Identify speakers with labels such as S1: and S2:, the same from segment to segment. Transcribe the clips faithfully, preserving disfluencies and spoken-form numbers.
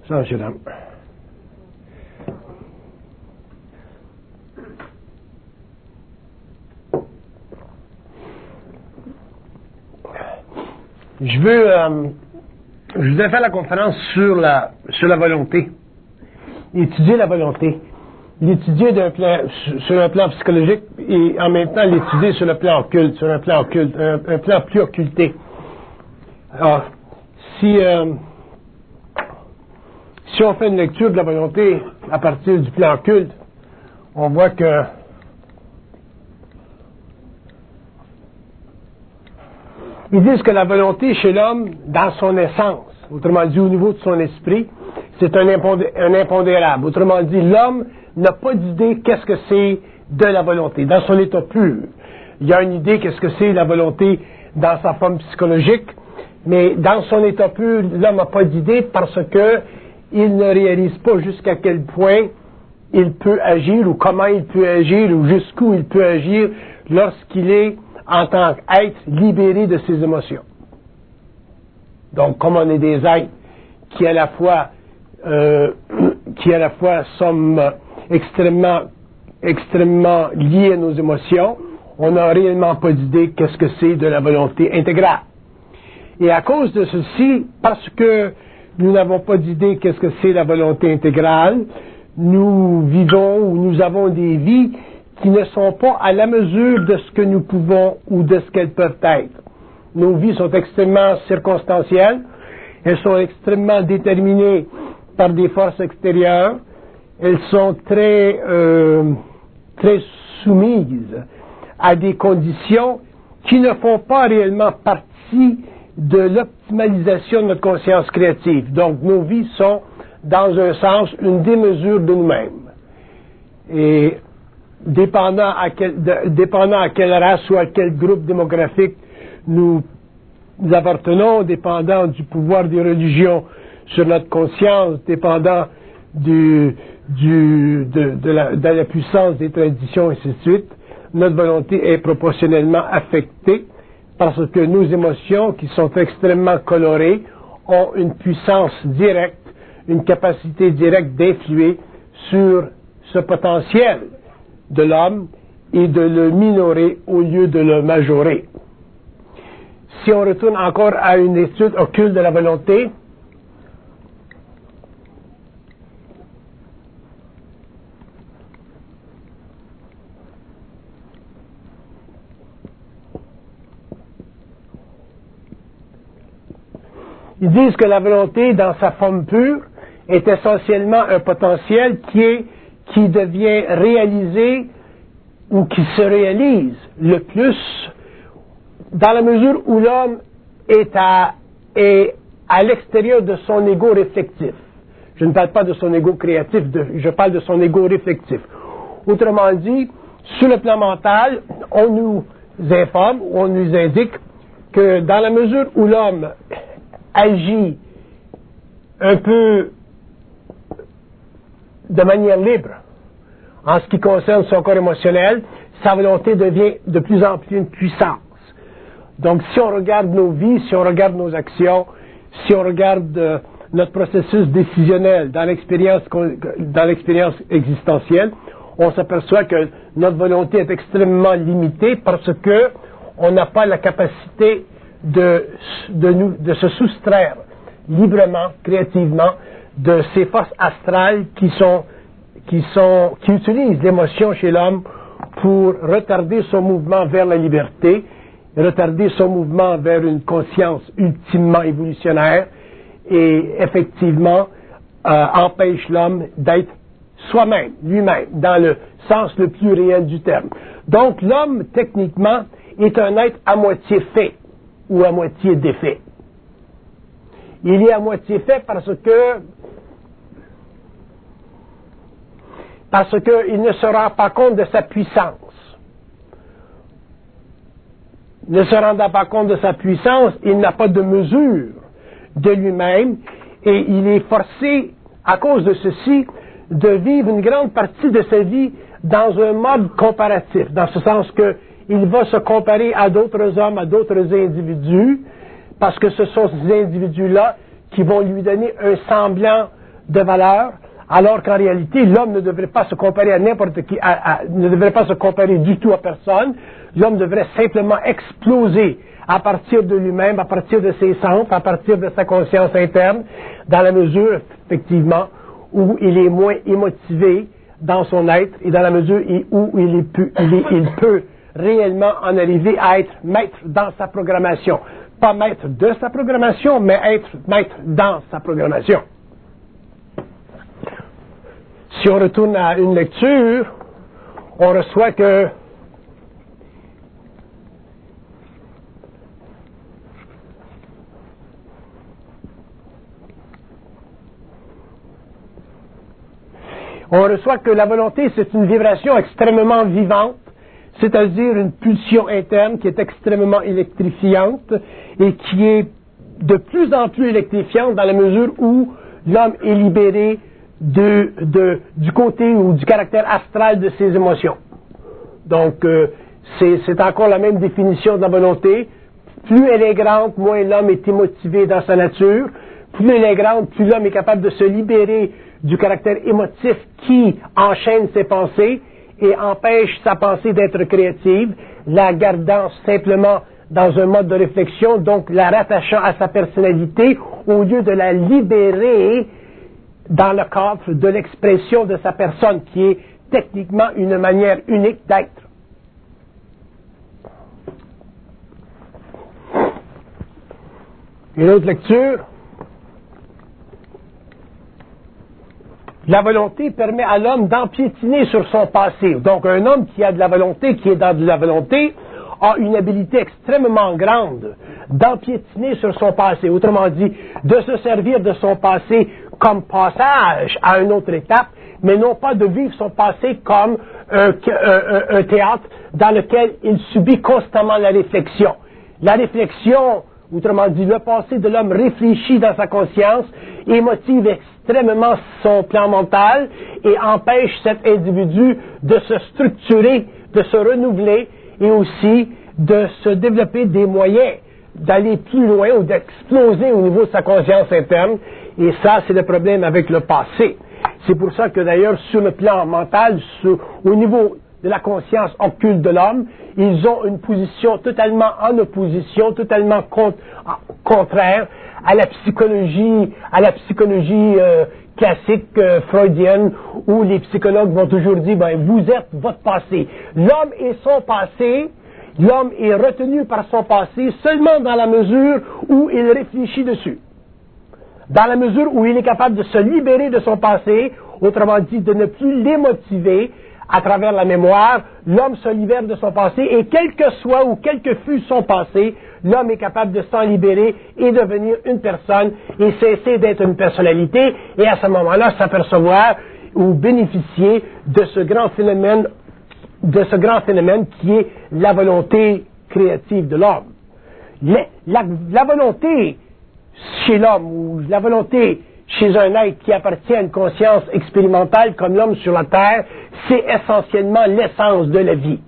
S1: Ça, monsieur, dame. Je veux, euh, je voudrais faire la conférence sur la, sur la volonté. Étudier la volonté. L'étudier d'un plan, sur un plan psychologique et en même temps l'étudier sur le plan occulte, sur un plan occulte, un, un plan plus occulté. Alors, si, euh, si on fait une lecture de la volonté à partir du plan occulte, on voit que ils disent que la volonté chez l'homme, dans son essence, autrement dit au niveau de son esprit, c'est un, impondé, un impondérable. Autrement dit, l'homme n'a pas d'idée qu'est-ce que c'est de la volonté, dans son état pur. Il y a une idée qu'est-ce que c'est la volonté dans sa forme psychologique, mais dans son état pur, l'homme n'a pas d'idée parce que il ne réalise pas jusqu'à quel point il peut agir ou comment il peut agir ou jusqu'où il peut agir lorsqu'il est en tant qu'être libéré de ses émotions. Donc, comme on est des êtres qui à la fois euh, qui à la fois sommes extrêmement extrêmement liés à nos émotions, on n'a réellement pas d'idée qu'est-ce que c'est de la volonté intégrale. Et à cause de ceci, parce que nous n'avons pas d'idée qu'est-ce que c'est la volonté intégrale, nous vivons ou nous avons des vies qui ne sont pas à la mesure de ce que nous pouvons ou de ce qu'elles peuvent être. Nos vies sont extrêmement circonstancielles, elles sont extrêmement déterminées par des forces extérieures, elles sont très, euh, très soumises à des conditions qui ne font pas réellement partie de l'optimalisation de notre conscience créative. Donc, nos vies sont, dans un sens, une démesure de nous-mêmes. Et dépendant à, quel, de, dépendant à quelle race ou à quel groupe démographique nous, nous appartenons, dépendant du pouvoir des religions sur notre conscience, dépendant du, du, de, de, la, de la puissance des traditions, et ainsi de suite, notre volonté est proportionnellement affectée parce que nos émotions, qui sont extrêmement colorées, ont une puissance directe, une capacité directe d'influer sur ce potentiel de l'homme et de le minorer au lieu de le majorer. Si on retourne encore à une étude occulte de la volonté, ils disent que la volonté, dans sa forme pure, est essentiellement un potentiel qui est, qui devient réalisé ou qui se réalise le plus dans la mesure où l'homme est à, est à l'extérieur de son ego réflectif. Je ne parle pas de son ego créatif, de, je parle de son ego réflectif. Autrement dit, sur le plan mental, on nous informe, on nous indique que dans la mesure où l'homme agit un peu de manière libre en ce qui concerne son corps émotionnel, sa volonté devient de plus en plus une puissance. Donc, si on regarde nos vies, si on regarde nos actions, si on regarde euh, notre processus décisionnel dans l'expérience, dans l'expérience existentielle, on s'aperçoit que notre volonté est extrêmement limitée parce que on n'a pas la capacité de, de, nous, de se soustraire librement, créativement, de ces forces astrales qui sont, qui sont, qui utilisent l'émotion chez l'homme pour retarder son mouvement vers la liberté, retarder son mouvement vers une conscience ultimement évolutionnaire et effectivement euh, empêche l'homme d'être soi-même, lui-même, dans le sens le plus réel du terme. Donc l'homme, techniquement, est un être à moitié fait ou à moitié défait. Il est à moitié fait parce que parce qu'il ne se rend pas compte de sa puissance. Ne se rendant pas compte de sa puissance, il n'a pas de mesure de lui-même et il est forcé, à cause de ceci, de vivre une grande partie de sa vie dans un mode comparatif, dans ce sens que il va se comparer à d'autres hommes, à d'autres individus, parce que ce sont ces individus-là qui vont lui donner un semblant de valeur, alors qu'en réalité, l'homme ne devrait pas se comparer à n'importe qui, à, à, ne devrait pas se comparer du tout à personne. L'homme devrait simplement exploser à partir de lui-même, à partir de ses sens, à partir de sa conscience interne, dans la mesure, effectivement, où il est moins émotivé dans son être et dans la mesure où il, est pu, il, est, il peut réellement en arriver à être maître dans sa programmation. Pas maître de sa programmation, mais être maître dans sa programmation. Si on retourne à une lecture, on reçoit que on reçoit que la volonté, c'est une vibration extrêmement vivante, c'est-à-dire une pulsion interne qui est extrêmement électrifiante et qui est de plus en plus électrifiante dans la mesure où l'homme est libéré de, de, du côté ou du caractère astral de ses émotions. Donc, euh, c'est, c'est encore la même définition de la volonté. Plus elle est grande, moins l'homme est émotivé dans sa nature. Plus elle est grande, plus l'homme est capable de se libérer du caractère émotif qui enchaîne ses pensées et empêche sa pensée d'être créative, la gardant simplement dans un mode de réflexion, donc la rattachant à sa personnalité, au lieu de la libérer dans le cadre de l'expression de sa personne, qui est techniquement une manière unique d'être. Une autre lecture. La volonté permet à l'homme d'empiétiner sur son passé. Donc, un homme qui a de la volonté, qui est dans de la volonté, a une habilité extrêmement grande d'empiétiner sur son passé. Autrement dit, de se servir de son passé comme passage à une autre étape, mais non pas de vivre son passé comme un, un, un théâtre dans lequel il subit constamment la réflexion. La réflexion, autrement dit, le passé de l'homme réfléchit dans sa conscience et motive extrêmement son plan mental et empêche cet individu de se structurer, de se renouveler et aussi de se développer des moyens d'aller plus loin ou d'exploser au niveau de sa conscience interne. Et ça, c'est le problème avec le passé. C'est pour ça que d'ailleurs, sur le plan mental, sur, au niveau de la conscience occulte de l'homme, ils ont une position totalement en opposition, totalement con, contraire à la psychologie, à la psychologie euh, classique euh, freudienne, où les psychologues vont toujours dire, ben, vous êtes votre passé. L'homme et son passé, l'homme est retenu par son passé seulement dans la mesure où il réfléchit dessus. Dans la mesure où il est capable de se libérer de son passé, autrement dit, de ne plus l'émotiver à travers la mémoire, l'homme se libère de son passé et quel que soit ou quel que fût son passé, l'homme est capable de s'en libérer et devenir une personne et cesser d'être une personnalité et à ce moment-là s'apercevoir ou bénéficier de ce grand phénomène, de ce grand phénomène qui est la volonté créative de l'homme. La, la, la volonté chez l'homme ou la volonté chez un être qui appartient à une conscience expérimentale comme l'homme sur la terre, c'est essentiellement l'essence de la vie.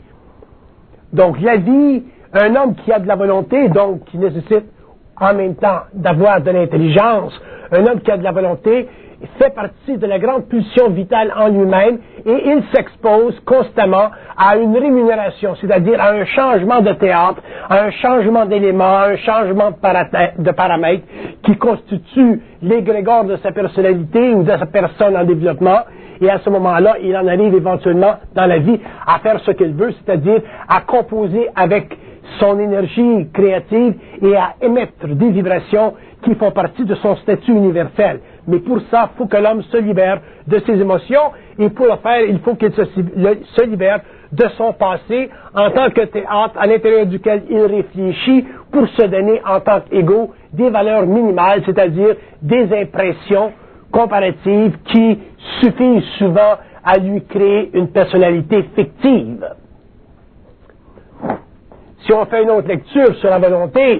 S1: Donc la vie, un homme qui a de la volonté, donc qui nécessite en même temps d'avoir de l'intelligence, un homme qui a de la volonté fait partie de la grande pulsion vitale en lui-même et il s'expose constamment à une rémunération, c'est-à-dire à un changement de théâtre, à un changement d'éléments, à un changement de, parata- de paramètres qui constitue l'égrégore de sa personnalité ou de sa personne en développement. Et à ce moment-là, il en arrive éventuellement dans la vie à faire ce qu'il veut, c'est-à-dire à composer avec son énergie créative et à émettre des vibrations qui font partie de son statut universel. Mais pour ça, il faut que l'homme se libère de ses émotions et pour le faire, il faut qu'il se, se libère de son passé en tant que théâtre à l'intérieur duquel il réfléchit pour se donner en tant qu'ego des valeurs minimales, c'est-à-dire des impressions comparatives qui suffisent souvent à lui créer une personnalité fictive. Si on fait une autre lecture sur la volonté,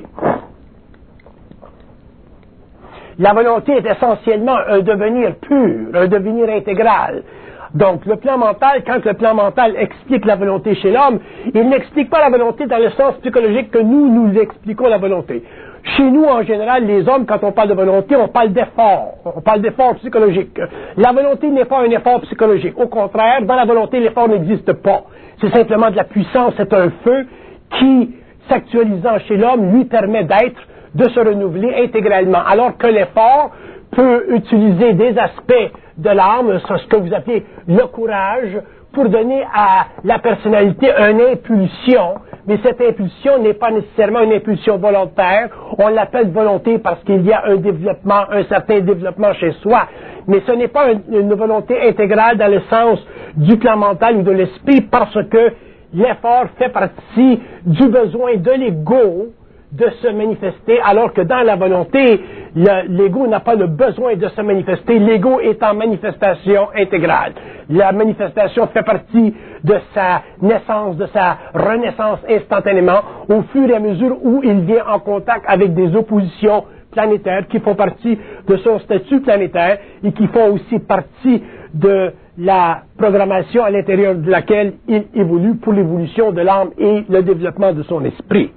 S1: la volonté est essentiellement un devenir pur, un devenir intégral. Donc, le plan mental, quand le plan mental explique la volonté chez l'homme, il n'explique pas la volonté dans le sens psychologique que nous, nous expliquons la volonté. Chez nous, en général, les hommes, quand on parle de volonté, on parle d'effort. On parle d'effort psychologique. La volonté n'est pas un effort psychologique. Au contraire, dans la volonté, l'effort n'existe pas. C'est simplement de la puissance, c'est un feu qui, s'actualisant chez l'homme, lui permet d'être, de se renouveler intégralement. Alors que l'effort peut utiliser des aspects de l'âme, ce que vous appelez le courage, pour donner à la personnalité une impulsion, mais cette impulsion n'est pas nécessairement une impulsion volontaire. On l'appelle volonté parce qu'il y a un développement, un certain développement chez soi, mais ce n'est pas une, une volonté intégrale dans le sens du plan mental ou de l'esprit, parce que l'effort fait partie du besoin de l'ego de se manifester, alors que dans la volonté, l'ego n'a pas le besoin de se manifester. L'ego est en manifestation intégrale. La manifestation fait partie de sa naissance, de sa renaissance instantanément, au fur et à mesure où il vient en contact avec des oppositions planétaires qui font partie de son statut planétaire et qui font aussi partie de la programmation à l'intérieur de laquelle il évolue pour l'évolution de l'âme et le développement de son esprit.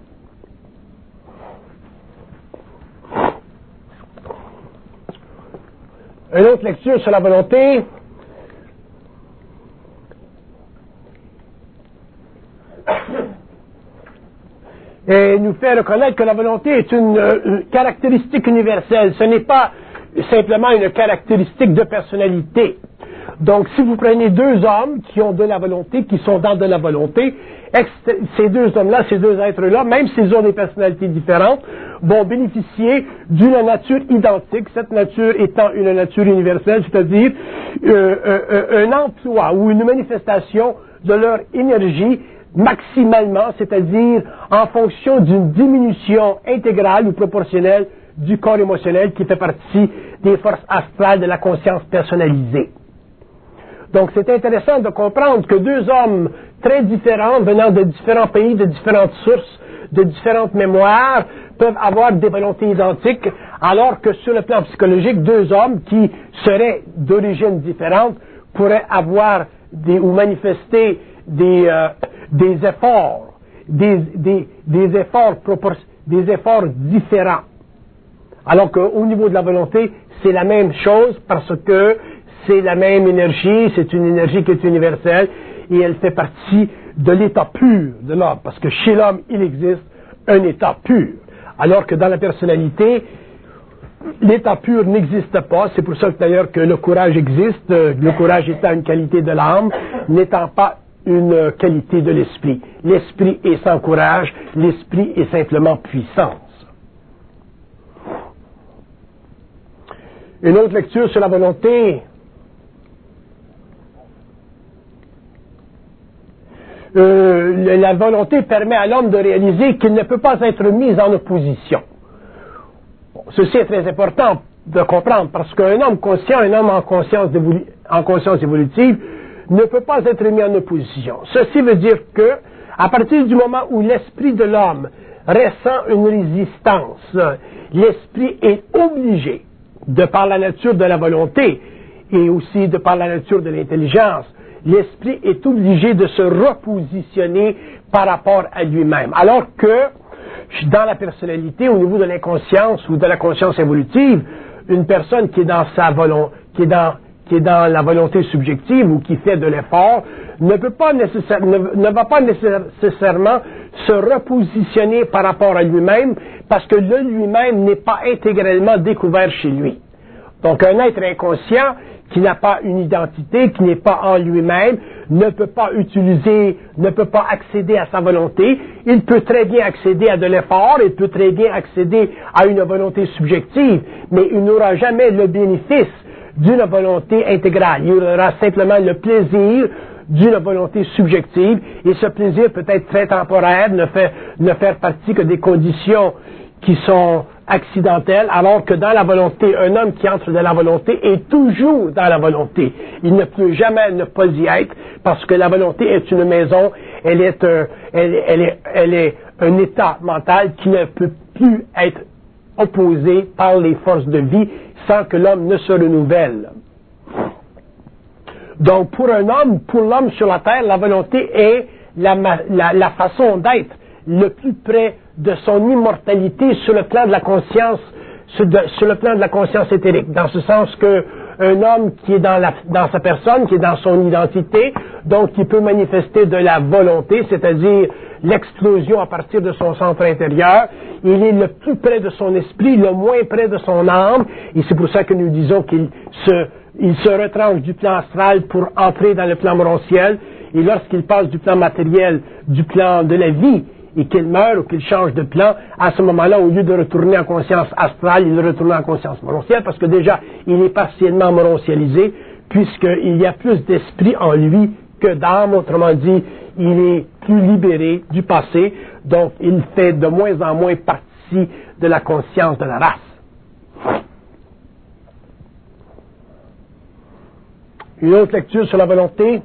S1: Une autre lecture sur la volonté. Et nous fait reconnaître que la volonté est une, une caractéristique universelle. Ce n'est pas simplement une caractéristique de personnalité. Donc, si vous prenez deux hommes qui ont de la volonté, qui sont dans de la volonté, ces deux hommes-là, ces deux êtres-là, même s'ils ont des personnalités différentes, vont bénéficier d'une nature identique, cette nature étant une nature universelle, c'est-à-dire euh, euh, un emploi ou une manifestation de leur énergie maximalement, c'est-à-dire en fonction d'une diminution intégrale ou proportionnelle du corps émotionnel qui fait partie des forces astrales de la conscience personnalisée. Donc, c'est intéressant de comprendre que deux hommes très différents, venant de différents pays, de différentes sources, de différentes mémoires, peuvent avoir des volontés identiques, alors que sur le plan psychologique, deux hommes qui seraient d'origine différente pourraient avoir des, ou manifester des, euh, des efforts, des, des, des efforts propor- des efforts différents. Alors qu'au niveau de la volonté, c'est la même chose parce que c'est la même énergie, c'est une énergie qui est universelle et elle fait partie de l'état pur de l'homme, parce que chez l'homme, il existe un état pur. Alors que dans la personnalité, l'état pur n'existe pas. C'est pour ça que d'ailleurs que le courage existe, le courage étant une qualité de l'âme, n'étant pas une qualité de l'esprit. L'esprit est sans courage, l'esprit est simplement puissance. Une autre lecture sur la volonté. Euh, la volonté permet à l'homme de réaliser qu'il ne peut pas être mis en opposition. Bon, ceci est très important de comprendre, parce qu'un homme conscient, un homme en conscience, en conscience évolutive, ne peut pas être mis en opposition. Ceci veut dire que, à partir du moment où l'esprit de l'homme ressent une résistance, l'esprit est obligé, de par la nature de la volonté et aussi de par la nature de l'intelligence, l'esprit est obligé de se repositionner par rapport à lui-même. Alors que, dans la personnalité, au niveau de l'inconscience ou de la conscience évolutive, une personne qui est dans sa volonté, qui est dans, qui est dans la volonté subjective ou qui fait de l'effort, ne peut pas nécessaire, ne, ne va pas nécessairement se repositionner par rapport à lui-même, parce que le lui-même n'est pas intégralement découvert chez lui. Donc, un être inconscient qui n'a pas une identité, qui n'est pas en lui-même, ne peut pas utiliser, ne peut pas accéder à sa volonté. Il peut très bien accéder à de l'effort, il peut très bien accéder à une volonté subjective, mais il n'aura jamais le bénéfice d'une volonté intégrale. Il aura simplement le plaisir d'une volonté subjective, et ce plaisir peut être très temporaire, ne, fait, ne faire partie que des conditions qui sont accidentelles, alors que dans la volonté, un homme qui entre dans la volonté est toujours dans la volonté. Il ne peut jamais ne pas y être, parce que la volonté est une maison, elle est un, elle, elle est, elle est un état mental qui ne peut plus être opposé par les forces de vie sans que l'homme ne se renouvelle. Donc, pour un homme, pour l'homme sur la terre, la volonté est la, la, la façon d'être le plus près de son immortalité sur le plan de la conscience, sur, de, sur le plan de la conscience éthérique, dans ce sens que un homme qui est dans, la, dans sa personne, qui est dans son identité, donc qui peut manifester de la volonté, c'est-à-dire l'explosion à partir de son centre intérieur, il est le plus près de son esprit, le moins près de son âme, et c'est pour ça que nous disons qu'il se, il se retranche du plan astral pour entrer dans le plan morontiel, et lorsqu'il passe du plan matériel, du plan de la vie, et qu'il meurt ou qu'il change de plan, à ce moment-là, au lieu de retourner en conscience astrale, il retourne en conscience morontielle, parce que déjà, il est partiellement morontialisé, puisqu'il y a plus d'esprit en lui que d'âme, autrement dit, il est plus libéré du passé, donc il fait de moins en moins partie de la conscience de la race. Une autre lecture sur la volonté.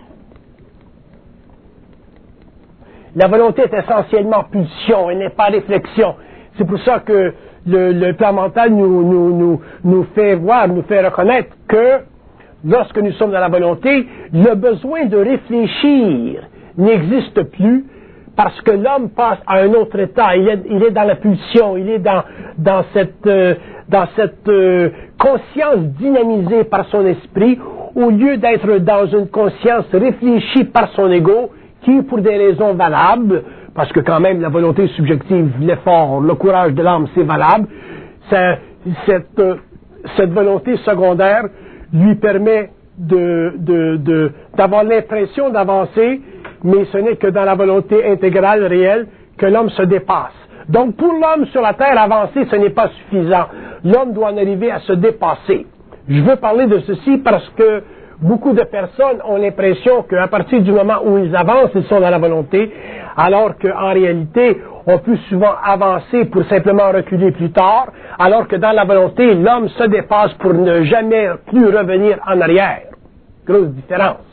S1: La volonté est essentiellement pulsion, elle n'est pas réflexion. C'est pour ça que le, le plan mental nous, nous, nous, nous fait voir, nous fait reconnaître que lorsque nous sommes dans la volonté, le besoin de réfléchir n'existe plus parce que l'homme passe à un autre état. Il est, il est dans la pulsion, il est dans, dans cette, euh, dans cette euh, conscience dynamisée par son esprit, au lieu d'être dans une conscience réfléchie par son ego, qui, pour des raisons valables, parce que quand même la volonté subjective, l'effort, le courage de l'âme, c'est valable, ça, cette, euh, cette volonté secondaire lui permet de, de, de, d'avoir l'impression d'avancer, mais ce n'est que dans la volonté intégrale, réelle, que l'homme se dépasse. Donc pour l'homme sur la terre, avancer, ce n'est pas suffisant. L'homme doit en arriver à se dépasser. Je veux parler de ceci parce que beaucoup de personnes ont l'impression qu'à partir du moment où ils avancent, ils sont dans la volonté, alors qu'en réalité, on peut souvent avancer pour simplement reculer plus tard, alors que dans la volonté, l'homme se dépasse pour ne jamais plus revenir en arrière. Grosse différence.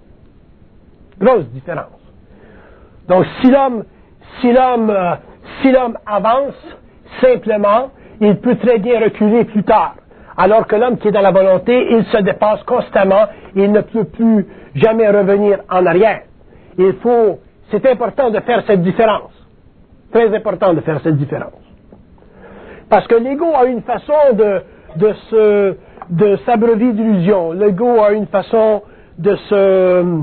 S1: Grosse différence. Donc si l'homme, si l'homme, euh, si l'homme avance simplement, il peut très bien reculer plus tard. Alors que l'homme qui est dans la volonté, il se dépasse constamment, il ne peut plus jamais revenir en arrière. Il faut, c'est important de faire cette différence. Très important de faire cette différence. Parce que l'ego a une façon de, de se, de s'abreuver d'illusions. L'ego a une façon de se,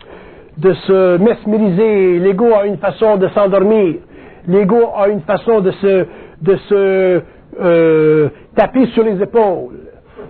S1: de se mesmériser. L'ego a une façon de s'endormir. L'ego a une façon de se, de se, Euh, taper sur les épaules.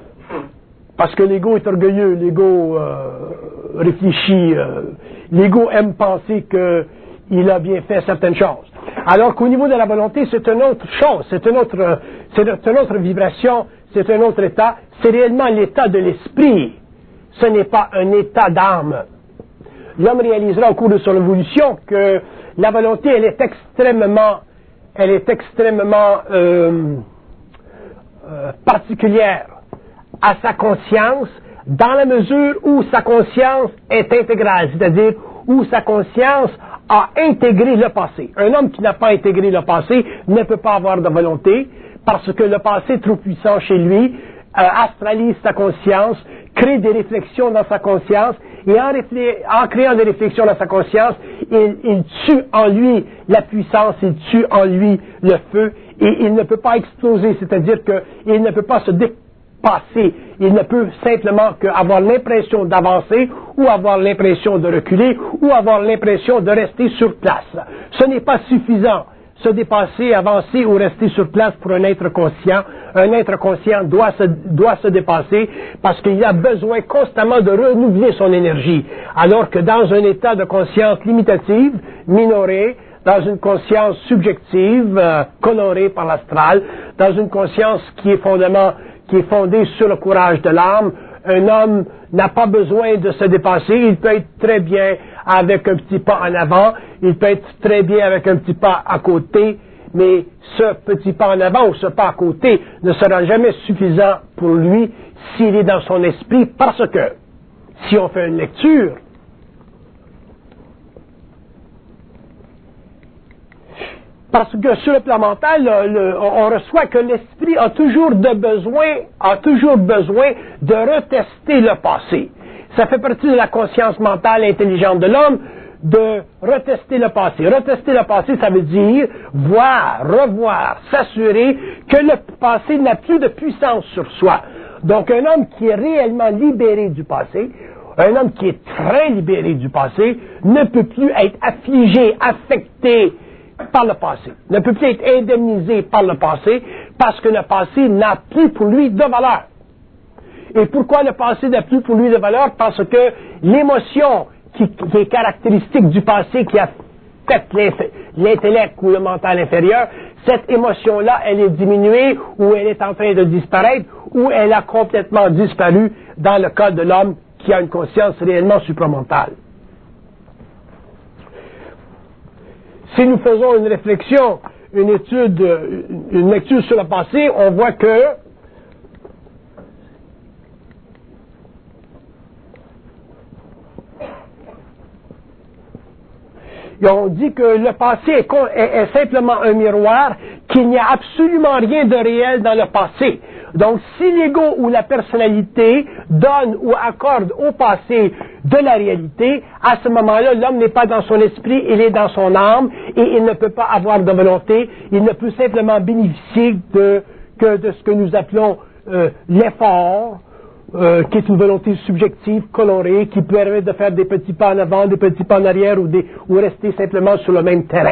S1: Parce que l'ego est orgueilleux, l'ego euh, réfléchit, euh, l'ego aime penser qu'il a bien fait certaines choses. Alors qu'au niveau de la volonté, c'est une autre chose, c'est une autre, c'est une autre vibration, c'est un autre état, c'est réellement l'état de l'esprit. Ce n'est pas un état d'âme. L'homme réalisera au cours de son évolution que la volonté, elle est extrêmement, elle est extrêmement euh, euh, particulière à sa conscience, dans la mesure où sa conscience est intégrale, c'est-à-dire où sa conscience a intégré le passé. Un homme qui n'a pas intégré le passé ne peut pas avoir de volonté, parce que le passé est trop puissant chez lui, euh, astralise sa conscience, crée des réflexions dans sa conscience, et en, réflé- en créant des réflexions dans sa conscience, il, il tue en lui la puissance, il tue en lui le feu, et il ne peut pas exploser, c'est-à-dire qu'il ne peut pas se dépasser, il ne peut simplement qu'avoir l'impression d'avancer, ou avoir l'impression de reculer, ou avoir l'impression de rester sur place. Ce n'est pas suffisant. Se dépasser, avancer ou rester sur place pour un être conscient. Un être conscient doit se, doit se dépasser parce qu'il a besoin constamment de renouveler son énergie. Alors que dans un état de conscience limitative, minoré, dans une conscience subjective, euh, colorée par l'astral, dans une conscience qui est fondement, qui est fondée sur le courage de l'âme, un homme n'a pas besoin de se dépasser, il peut être très bien avec un petit pas en avant, il peut être très bien avec un petit pas à côté, mais ce petit pas en avant ou ce pas à côté ne sera jamais suffisant pour lui s'il est dans son esprit, parce que si on fait une lecture, parce que sur le plan mental, le, le, on reçoit que l'esprit a toujours de besoin, a toujours besoin de retester le passé. Ça fait partie de la conscience mentale intelligente de l'homme. de retester le passé. Retester le passé, ça veut dire voir, revoir, s'assurer que le passé n'a plus de puissance sur soi. Donc un homme qui est réellement libéré du passé, un homme qui est très libéré du passé, ne peut plus être affligé, affecté par le passé, ne peut plus être indemnisé par le passé, parce que le passé n'a plus pour lui de valeur. Et pourquoi le passé n'a plus pour lui de valeur? Parce que l'émotion qui, qui est caractéristique du passé, qui affecte l'intellect ou le mental inférieur, cette émotion-là, elle est diminuée, ou elle est en train de disparaître, ou elle a complètement disparu dans le cas de l'homme qui a une conscience réellement supramentale. Si nous faisons une réflexion, une étude, une lecture sur le passé, on voit que on dit que le passé est, est, est simplement un miroir, qu'il n'y a absolument rien de réel dans le passé. Donc, si l'ego ou la personnalité donne ou accorde au passé de la réalité, à ce moment-là, l'homme n'est pas dans son esprit, il est dans son âme, et il ne peut pas avoir de volonté, il ne peut simplement bénéficier de, que de ce que nous appelons euh, l'effort, euh, qui est une volonté subjective, colorée, qui permet de faire des petits pas en avant, des petits pas en arrière, ou, des, ou rester simplement sur le même terrain.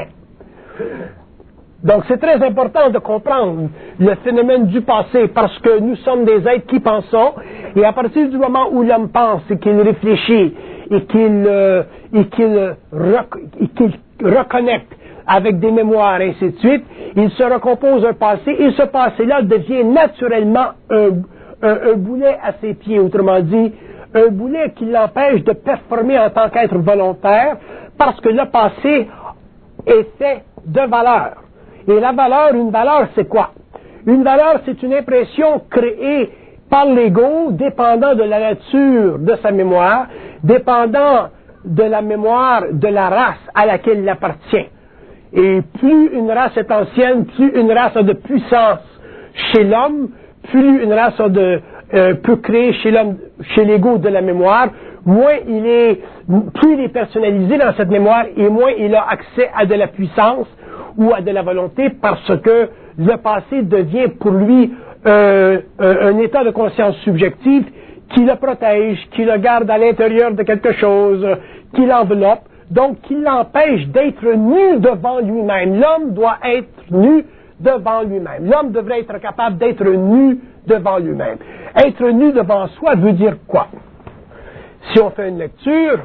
S1: Donc, c'est très important de comprendre le phénomène du passé, parce que nous sommes des êtres qui pensons, et à partir du moment où l'homme pense et qu'il réfléchit, et qu'il euh, et qu'il rec- et qu'il reconnecte avec des mémoires, et ainsi de suite, il se recompose un passé, et ce passé-là devient naturellement un, un, un boulet à ses pieds, autrement dit, un boulet qui l'empêche de performer en tant qu'être volontaire, parce que le passé est fait de valeur. Et la valeur, une valeur, c'est quoi? Une valeur, c'est une impression créée par l'ego, dépendant de la nature de sa mémoire, dépendant de la mémoire de la race à laquelle il appartient. Et plus une race est ancienne, plus une race a de puissance chez l'homme, plus une race a de, euh, peut créer chez l'homme, chez l'ego de la mémoire, moins il est, plus il est personnalisé dans cette mémoire, et moins il a accès à de la puissance ou à de la volonté, parce que le passé devient pour lui euh, un, un état de conscience subjective qui le protège, qui le garde à l'intérieur de quelque chose, qui l'enveloppe, donc qui l'empêche d'être nu devant lui-même. L'homme doit être nu devant lui-même. L'homme devrait être capable d'être nu devant lui-même. Être nu devant soi veut dire quoi? Si on fait une lecture,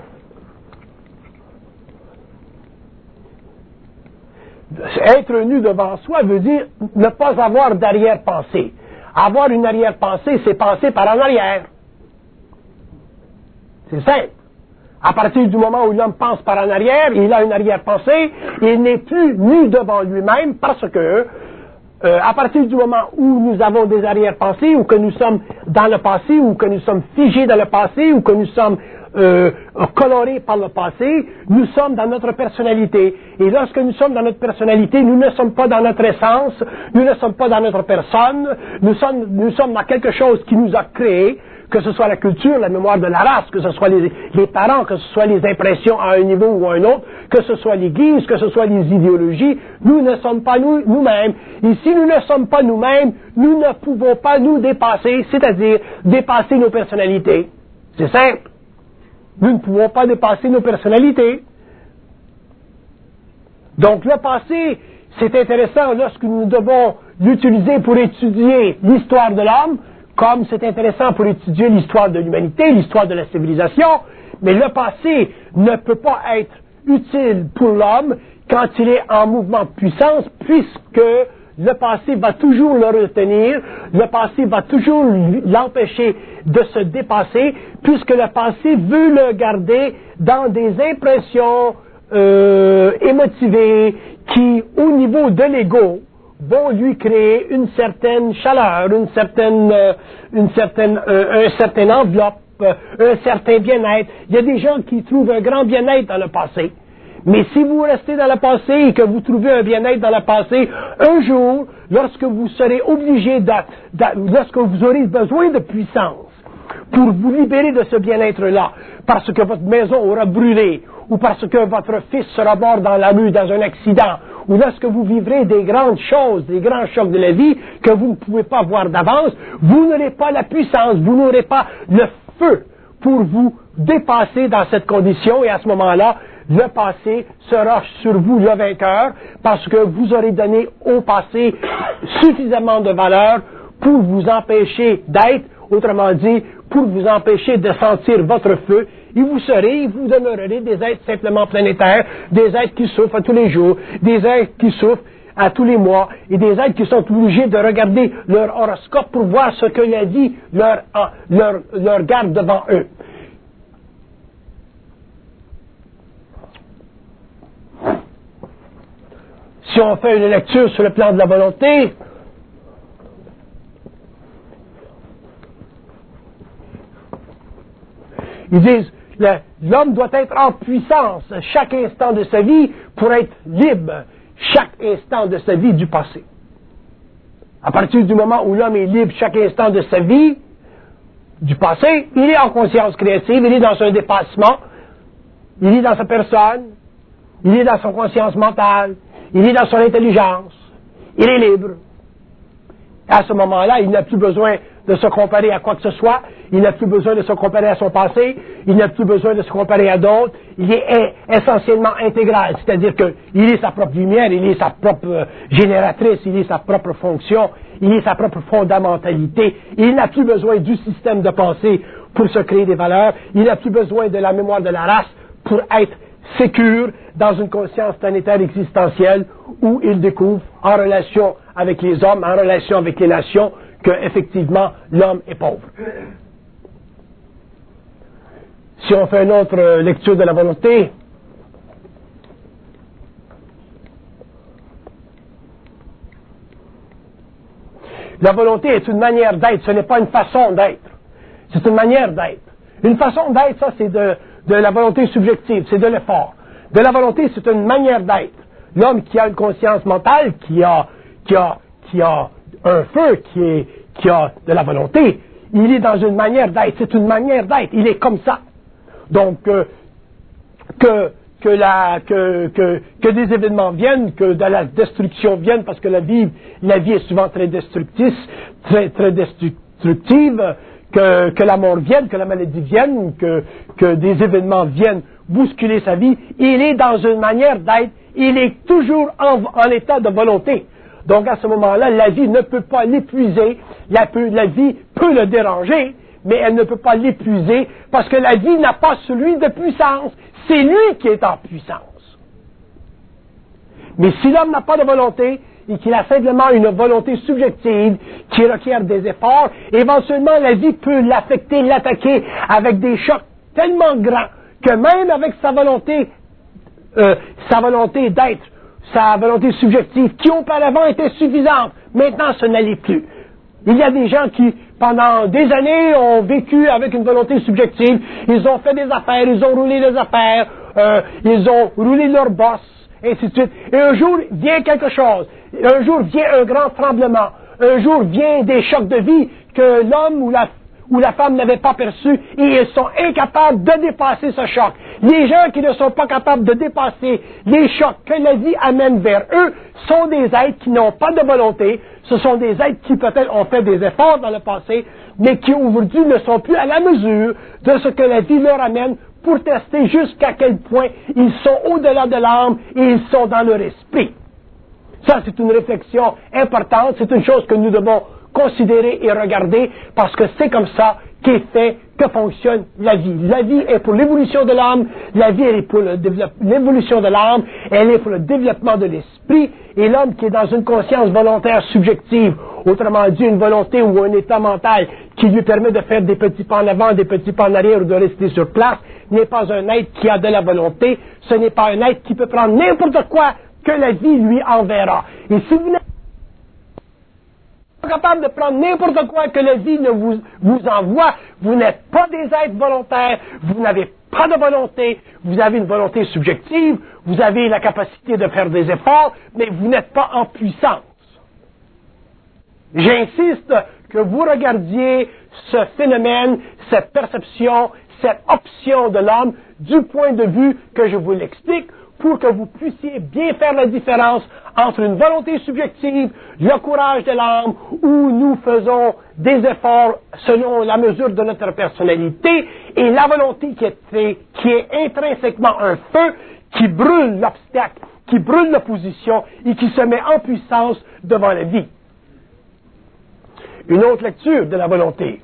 S1: être nu devant soi veut dire ne pas avoir d'arrière-pensée. Avoir une arrière-pensée, c'est penser par en arrière. C'est simple. À partir du moment où l'homme pense par en arrière, il a une arrière-pensée, il n'est plus nu devant lui-même, parce que euh, à partir du moment où nous avons des arrière-pensées, ou que nous sommes dans le passé, ou que nous sommes figés dans le passé, ou que nous sommes Euh, colorés par le passé, nous sommes dans notre personnalité. Et lorsque nous sommes dans notre personnalité, nous ne sommes pas dans notre essence, nous ne sommes pas dans notre personne, nous sommes, nous sommes dans quelque chose qui nous a créés, que ce soit la culture, la mémoire de la race, que ce soit les, les parents, que ce soit les impressions à un niveau ou à un autre, que ce soit l'Église, que ce soit les idéologies, nous ne sommes pas nous, nous-mêmes. Et si nous ne sommes pas nous-mêmes, nous ne pouvons pas nous dépasser, c'est-à-dire dépasser nos personnalités. C'est simple. Nous ne pouvons pas dépasser nos personnalités. Donc le passé, c'est intéressant lorsque nous devons l'utiliser pour étudier l'histoire de l'homme, comme c'est intéressant pour étudier l'histoire de l'humanité, l'histoire de la civilisation, mais le passé ne peut pas être utile pour l'homme quand il est en mouvement de puissance, puisque le passé va toujours le retenir, le passé va toujours l'empêcher de se dépasser, puisque le passé veut le garder dans des impressions euh, émotivées qui, au niveau de l'ego, vont lui créer une certaine chaleur, une certaine, euh, une certaine, euh, un certain enveloppe, euh, un certain bien-être. Il y a des gens qui trouvent un grand bien-être dans le passé. Mais si vous restez dans le passé et que vous trouvez un bien-être dans le passé, un jour, lorsque vous serez obligé, de, de, lorsque vous aurez besoin de puissance pour vous libérer de ce bien-être-là, parce que votre maison aura brûlé, ou parce que votre fils sera mort dans la rue dans un accident, ou lorsque vous vivrez des grandes choses, des grands chocs de la vie que vous ne pouvez pas voir d'avance, vous n'aurez pas la puissance, vous n'aurez pas le feu pour vous dépasser dans cette condition, et à ce moment-là, le passé sera sur vous le vainqueur, parce que vous aurez donné au passé suffisamment de valeur pour vous empêcher d'être, autrement dit, pour vous empêcher de sentir votre feu, et vous serez, vous demeurerez des êtres simplement planétaires, des êtres qui souffrent à tous les jours, des êtres qui souffrent à tous les mois, et des êtres qui sont obligés de regarder leur horoscope pour voir ce que la vie leur, leur, leur garde devant eux. Si on fait une lecture sur le plan de la volonté, ils disent, l'homme doit être en puissance chaque instant de sa vie pour être libre chaque instant de sa vie du passé. À partir du moment où l'homme est libre chaque instant de sa vie du passé, il est en conscience créative, il est dans un dépassement, il est dans sa personne, il est dans son conscience mentale, il est dans son intelligence, il est libre. À ce moment-là, il n'a plus besoin de se comparer à quoi que ce soit, il n'a plus besoin de se comparer à son passé, il n'a plus besoin de se comparer à d'autres, il est essentiellement intégral, c'est-à-dire qu'il est sa propre lumière, il est sa propre génératrice, il est sa propre fonction, il est sa propre fondamentalité, il n'a plus besoin du système de pensée pour se créer des valeurs, il n'a plus besoin de la mémoire de la race pour être sécure dans une conscience planétaire existentielle où il découvre, en relation avec les hommes, en relation avec les nations, que effectivement l'homme est pauvre. Si on fait une autre lecture de la volonté, la volonté est une manière d'être, ce n'est pas une façon d'être. C'est une manière d'être. Une façon d'être, ça c'est de, de la volonté subjective, c'est de l'effort. De la volonté, c'est une manière d'être. L'homme qui a une conscience mentale, qui a, qui a, qui a un feu, qui, est, qui a de la volonté, il est dans une manière d'être. C'est une manière d'être. Il est comme ça. Donc, euh, que, que, la, que, que, que des événements viennent, que de la destruction vienne, parce que la vie, la vie est souvent très destructrice, très, très destructive, que, que la mort vienne, que la maladie vienne, que, que des événements viennent bousculer sa vie, il est dans une manière d'être, il est toujours en, en état de volonté. Donc à ce moment-là, la vie ne peut pas l'épuiser, la, la vie peut le déranger, mais elle ne peut pas l'épuiser, parce que la vie n'a pas celui de puissance, c'est lui qui est en puissance. Mais si l'homme n'a pas de volonté, et qu'il a simplement une volonté subjective qui requiert des efforts, éventuellement la vie peut l'affecter, l'attaquer avec des chocs tellement grands que même avec sa volonté, euh, sa volonté d'être, sa volonté subjective, qui auparavant était suffisante, maintenant ce n'allait plus. Il y a des gens qui, pendant des années, ont vécu avec une volonté subjective, ils ont fait des affaires, ils ont roulé des affaires, euh, ils ont roulé leur boss, et ainsi de suite. Et un jour vient quelque chose, un jour vient un grand tremblement, un jour vient des chocs de vie que l'homme ou la ou la femme n'avait pas perçu, et ils sont incapables de dépasser ce choc. Les gens qui ne sont pas capables de dépasser les chocs que la vie amène vers eux sont des êtres qui n'ont pas de volonté, ce sont des êtres qui peut-être ont fait des efforts dans le passé, mais qui aujourd'hui ne sont plus à la mesure de ce que la vie leur amène pour tester jusqu'à quel point ils sont au-delà de l'âme et ils sont dans leur esprit. Ça, c'est une réflexion importante, c'est une chose que nous devons considérer et regarder, parce que c'est comme ça qu'est fait, que fonctionne la vie. La vie est pour l'évolution de l'âme, la vie elle est pour l'évolution de l'âme, elle est pour le développement de l'esprit, et l'homme qui est dans une conscience volontaire subjective, autrement dit une volonté ou un état mental qui lui permet de faire des petits pas en avant, des petits pas en arrière ou de rester sur place, n'est pas un être qui a de la volonté, ce n'est pas un être qui peut prendre n'importe quoi que la vie lui enverra. Et si vous n'êtes pas capable de prendre n'importe quoi que la vie ne vous, vous envoie, vous n'êtes pas des êtres volontaires, vous n'avez pas de volonté, vous avez une volonté subjective, vous avez la capacité de faire des efforts, mais vous n'êtes pas en puissance. J'insiste que vous regardiez ce phénomène, cette perception, cette option de l'homme du point de vue que je vous l'explique pour que vous puissiez bien faire la différence entre une volonté subjective, le courage de l'âme, où nous faisons des efforts selon la mesure de notre personnalité, et la volonté qui est, qui est intrinsèquement un feu qui brûle l'obstacle, qui brûle l'opposition et qui se met en puissance devant la vie. Une autre lecture de la volonté.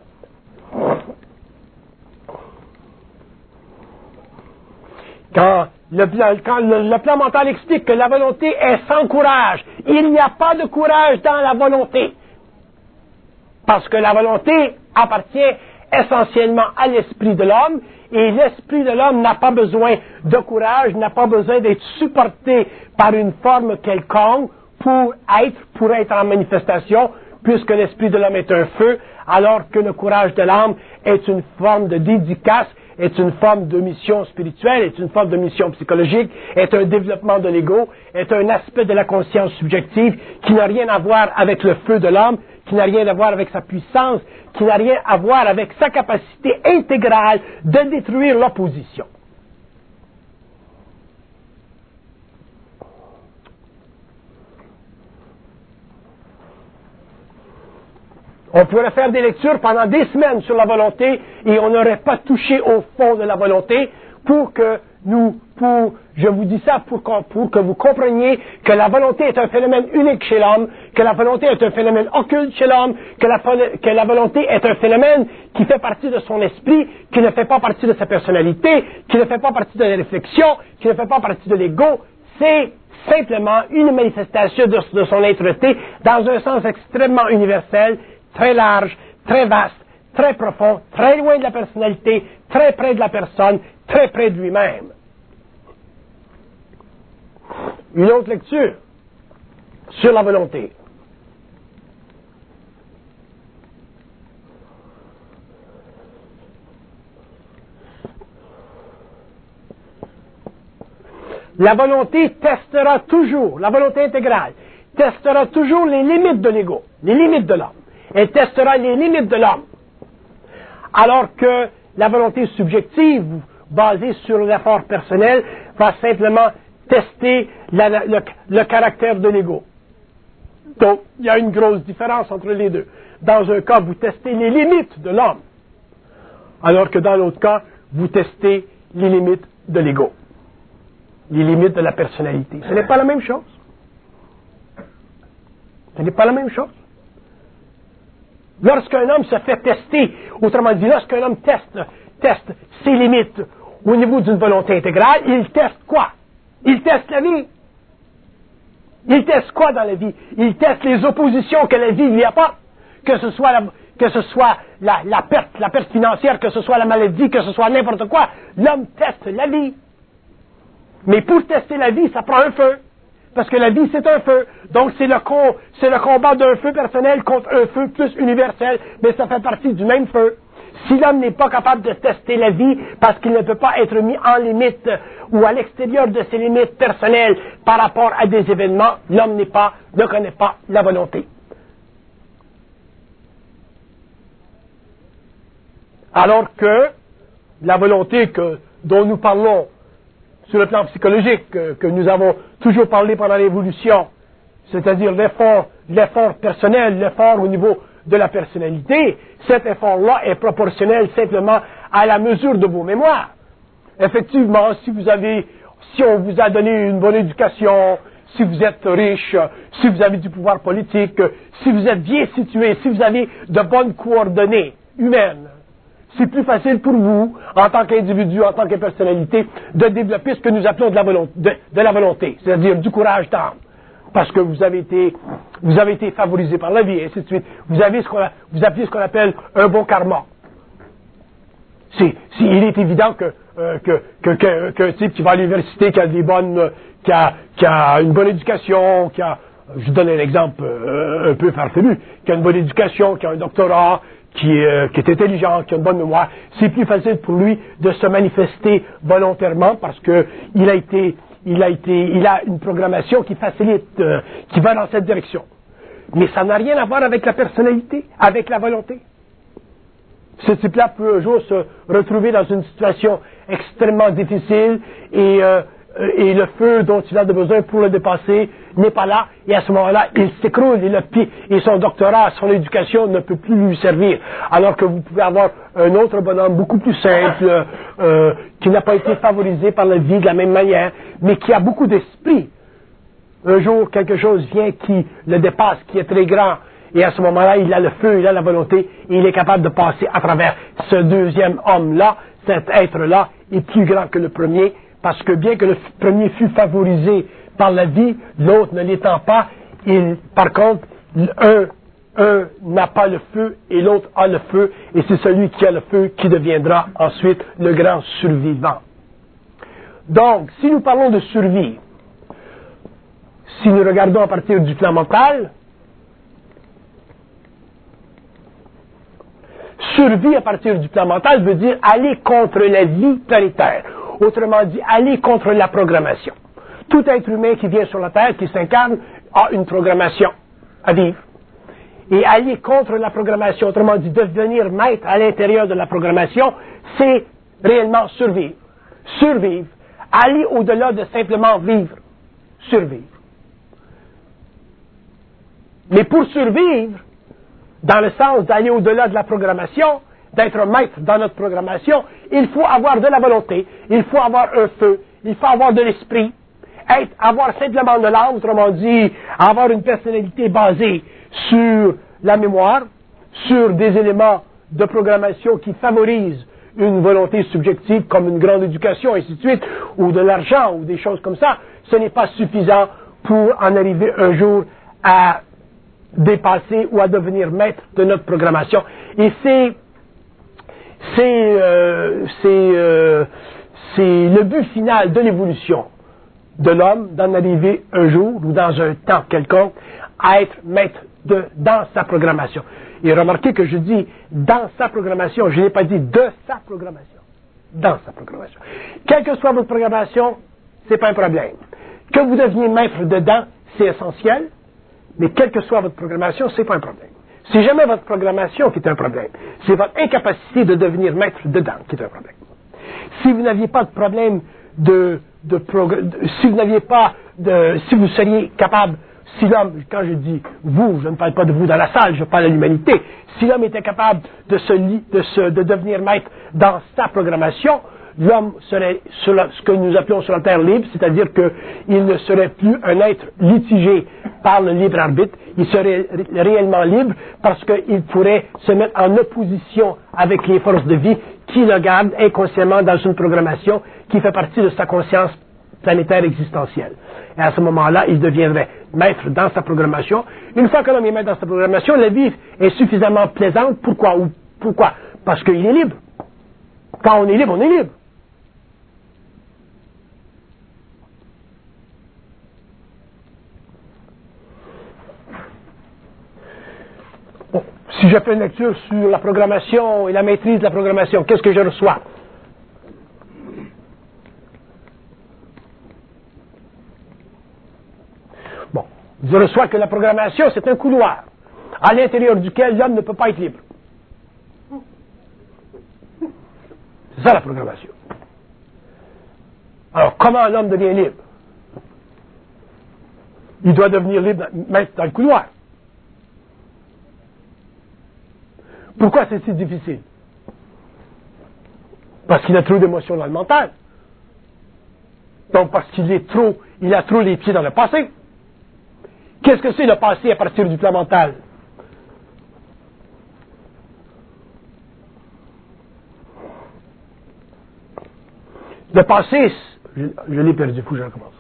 S1: Quand le plan, quand le, le plan mental explique que la volonté est sans courage, il n'y a pas de courage dans la volonté. Parce que la volonté appartient essentiellement à l'esprit de l'homme, et l'esprit de l'homme n'a pas besoin de courage, n'a pas besoin d'être supporté par une forme quelconque pour être, pour être en manifestation, puisque l'esprit de l'homme est un feu, alors que le courage de l'âme est une forme de dédicace, est une forme de mission spirituelle, est une forme de mission psychologique, est un développement de l'ego, est un aspect de la conscience subjective qui n'a rien à voir avec le feu de l'homme, qui n'a rien à voir avec sa puissance, qui n'a rien à voir avec sa capacité intégrale de détruire l'opposition. On pourrait faire des lectures pendant des semaines sur la volonté et on n'aurait pas touché au fond de la volonté pour que nous, pour, je vous dis ça pour, pour que vous compreniez que la volonté est un phénomène unique chez l'homme, que la volonté est un phénomène occulte chez l'homme, que la, que la volonté est un phénomène qui fait partie de son esprit, qui ne fait pas partie de sa personnalité, qui ne fait pas partie de la réflexion, qui ne fait pas partie de l'ego. C'est simplement une manifestation de, de son être-té dans un sens extrêmement universel, très large, très vaste, très profond, très loin de la personnalité, très près de la personne, très près de lui-même. Une autre lecture sur la volonté. La volonté testera toujours, la volonté intégrale, testera toujours les limites de l'ego, les limites de l'homme. Elle testera les limites de l'homme. Alors que la volonté subjective, basée sur l'effort personnel, va simplement tester la, la, le, le caractère de l'ego. Donc, il y a une grosse différence entre les deux. Dans un cas, vous testez les limites de l'homme, alors que dans l'autre cas, vous testez les limites de l'ego, les limites de la personnalité. Ce n'est pas la même chose. Ce n'est pas la même chose. Lorsqu'un homme se fait tester, autrement dit, lorsqu'un homme teste, teste ses limites au niveau d'une volonté intégrale, il teste quoi? Il teste la vie. Il teste quoi dans la vie? Il teste les oppositions que la vie lui apporte, que ce soit la, que ce soit la, la perte, la perte financière, que ce soit la maladie, que ce soit n'importe quoi. L'homme teste la vie. Mais pour tester la vie, ça prend un feu. Parce que la vie, c'est un feu. Donc, c'est le, com- c'est le combat d'un feu personnel contre un feu plus universel, mais ça fait partie du même feu. Si l'homme n'est pas capable de tester la vie parce qu'il ne peut pas être mis en limite ou à l'extérieur de ses limites personnelles par rapport à des événements, l'homme n'est pas, ne connaît pas la volonté. Alors que la volonté que, dont nous parlons sur le plan psychologique, que, que nous avons toujours parlé pendant l'évolution, c'est-à-dire l'effort, l'effort personnel, l'effort au niveau de la personnalité, cet effort-là est proportionnel simplement à la mesure de vos mémoires. Effectivement, si vous avez, si on vous a donné une bonne éducation, si vous êtes riche, si vous avez du pouvoir politique, si vous êtes bien situé, si vous avez de bonnes coordonnées humaines, c'est plus facile pour vous, en tant qu'individu, en tant que personnalité, de développer ce que nous appelons de la volonté, de, de la volonté, c'est-à-dire du courage d'âme. Parce que vous avez été, vous avez été favorisé par la vie, et ainsi de suite. Vous avez ce qu'on a, vous avez ce qu'on appelle un bon karma. C'est, c'est, il est évident que, euh, que, que, que, qu'un type qui va à l'université, qui a des bonnes, qui a, qui a une bonne éducation, qui a, je donne un exemple euh, un peu farfelu, qui a une bonne éducation, qui a un doctorat, qui est, euh, qui est intelligent, qui a une bonne mémoire, c'est plus facile pour lui de se manifester volontairement parce que il a été, il a été, il a une programmation qui facilite, euh, qui va dans cette direction. Mais ça n'a rien à voir avec la personnalité, avec la volonté. Ce type-là peut un jour se retrouver dans une situation extrêmement difficile et, euh, et le feu dont il a besoin pour le dépasser n'est pas là. Et à ce moment-là, il s'écroule et, le, et son doctorat, son éducation ne peut plus lui servir. Alors que vous pouvez avoir un autre bonhomme beaucoup plus simple, euh, euh, qui n'a pas été favorisé par la vie de la même manière, mais qui a beaucoup d'esprit. Un jour, quelque chose vient qui le dépasse, qui est très grand. Et à ce moment-là, il a le feu, il a la volonté, et il est capable de passer à travers ce deuxième homme-là, cet être-là, est plus grand que le premier, parce que bien que le premier fût favorisé par la vie, l'autre ne l'étant pas, il, par contre, un, un n'a pas le feu et l'autre a le feu, et c'est celui qui a le feu qui deviendra ensuite le grand survivant. Donc, si nous parlons de survie, si nous regardons à partir du plan mental, survie à partir du plan mental veut dire aller contre la vie planétaire. Autrement dit, aller contre la programmation. Tout être humain qui vient sur la Terre, qui s'incarne, a une programmation à vivre. Et aller contre la programmation, autrement dit, devenir maître à l'intérieur de la programmation, c'est réellement survivre. Survivre. Aller au-delà de simplement vivre. Survivre. Mais pour survivre, dans le sens d'aller au-delà de la programmation, d'être maître dans notre programmation, il faut avoir de la volonté, il faut avoir un feu, il faut avoir de l'esprit, être, avoir simplement de l'âme, autrement dit, avoir une personnalité basée sur la mémoire, sur des éléments de programmation qui favorisent une volonté subjective comme une grande éducation, et ainsi de suite, ou de l'argent, ou des choses comme ça. Ce n'est pas suffisant pour en arriver un jour à dépasser ou à devenir maître de notre programmation. Et c'est c'est euh, c'est euh, c'est le but final de l'évolution de l'homme d'en arriver un jour ou dans un temps quelconque à être maître de dans sa programmation. Et remarquez que je dis dans sa programmation, je n'ai pas dit de sa programmation. Dans sa programmation. Quelle que soit votre programmation, c'est pas un problème. Que vous deveniez maître dedans, c'est essentiel. Mais quelle que soit votre programmation, c'est pas un problème. C'est jamais votre programmation qui est un problème. C'est votre incapacité de devenir maître dedans qui est un problème. Si vous n'aviez pas de problème de, de, progr- de si vous n'aviez pas de, si vous seriez capable, si l'homme, quand je dis vous, je ne parle pas de vous dans la salle, je parle de l'humanité, si l'homme était capable de se, de se, de devenir maître dans sa programmation, l'homme serait sur la, ce que nous appelons sur la terre libre, c'est-à-dire qu'il ne serait plus un être litigé par le libre arbitre, il serait ré- réellement libre parce qu'il pourrait se mettre en opposition avec les forces de vie qui le gardent inconsciemment dans une programmation qui fait partie de sa conscience planétaire existentielle. Et à ce moment-là, il deviendrait maître dans sa programmation. Une fois que l'homme est maître dans sa programmation, la vie est suffisamment plaisante. Pourquoi? Ou, pourquoi? Parce qu'il est libre. Quand on est libre, on est libre. Bon, si je fais une lecture sur la programmation et la maîtrise de la programmation, qu'est-ce que je reçois? Bon, je reçois que la programmation, c'est un couloir à l'intérieur duquel l'homme ne peut pas être libre. C'est ça la programmation. Alors, comment l'homme devient libre? Il doit devenir libre maître dans le couloir. Pourquoi c'est si difficile? Parce qu'il a trop d'émotions dans le mental. Donc, parce qu'il est trop, il a trop les pieds dans le passé. Qu'est-ce que c'est le passé à partir du plan mental? Le passé, je, je l'ai perdu, il faut que je recommence.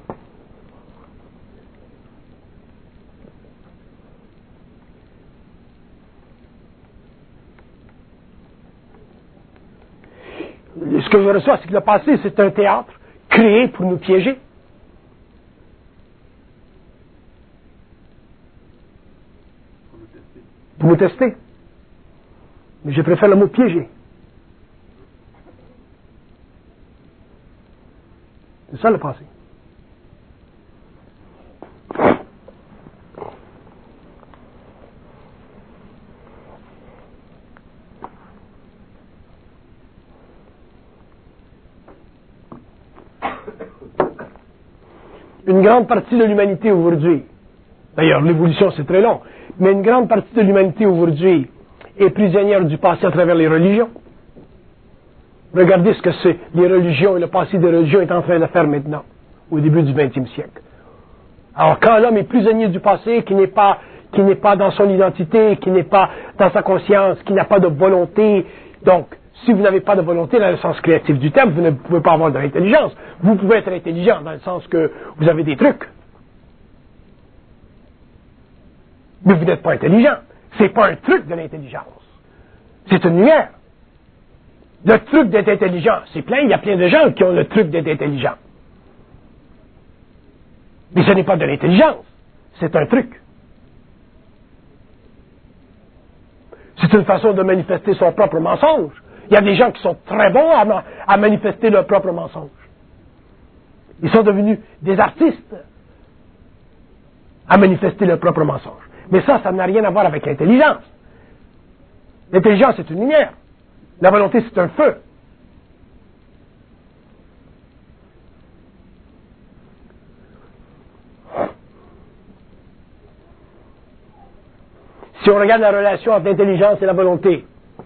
S1: Ce que je reçois, c'est que le passé, c'est un théâtre créé pour nous piéger. Pour nous tester. Mais je préfère le mot piéger. C'est ça le passé. une grande partie de l'humanité aujourd'hui, d'ailleurs l'évolution c'est très long, mais une grande partie de l'humanité aujourd'hui est prisonnière du passé à travers les religions. Regardez ce que c'est, les religions et le passé des religions est en train de faire maintenant, au début du vingtième siècle. Alors quand l'homme est prisonnier du passé, qui n'est pas, qui n'est pas dans son identité, qui n'est pas dans sa conscience, qui n'a pas de volonté, donc si vous n'avez pas de volonté dans le sens créatif du terme, vous ne pouvez pas avoir de l'intelligence. Vous pouvez être intelligent dans le sens que vous avez des trucs. Mais vous n'êtes pas intelligent. C'est pas un truc de l'intelligence. C'est une lumière. Le truc d'être intelligent, c'est plein, il y a plein de gens qui ont le truc d'être intelligent. Mais ce n'est pas de l'intelligence, c'est un truc. C'est une façon de manifester son propre mensonge. Il y a des gens qui sont très bons à, ma- à manifester leur propre mensonge. Ils sont devenus des artistes à manifester leur propre mensonge. Mais ça, ça n'a rien à voir avec l'intelligence. L'intelligence, c'est une lumière. La volonté, c'est un feu. Si on regarde la relation entre l'intelligence et la volonté,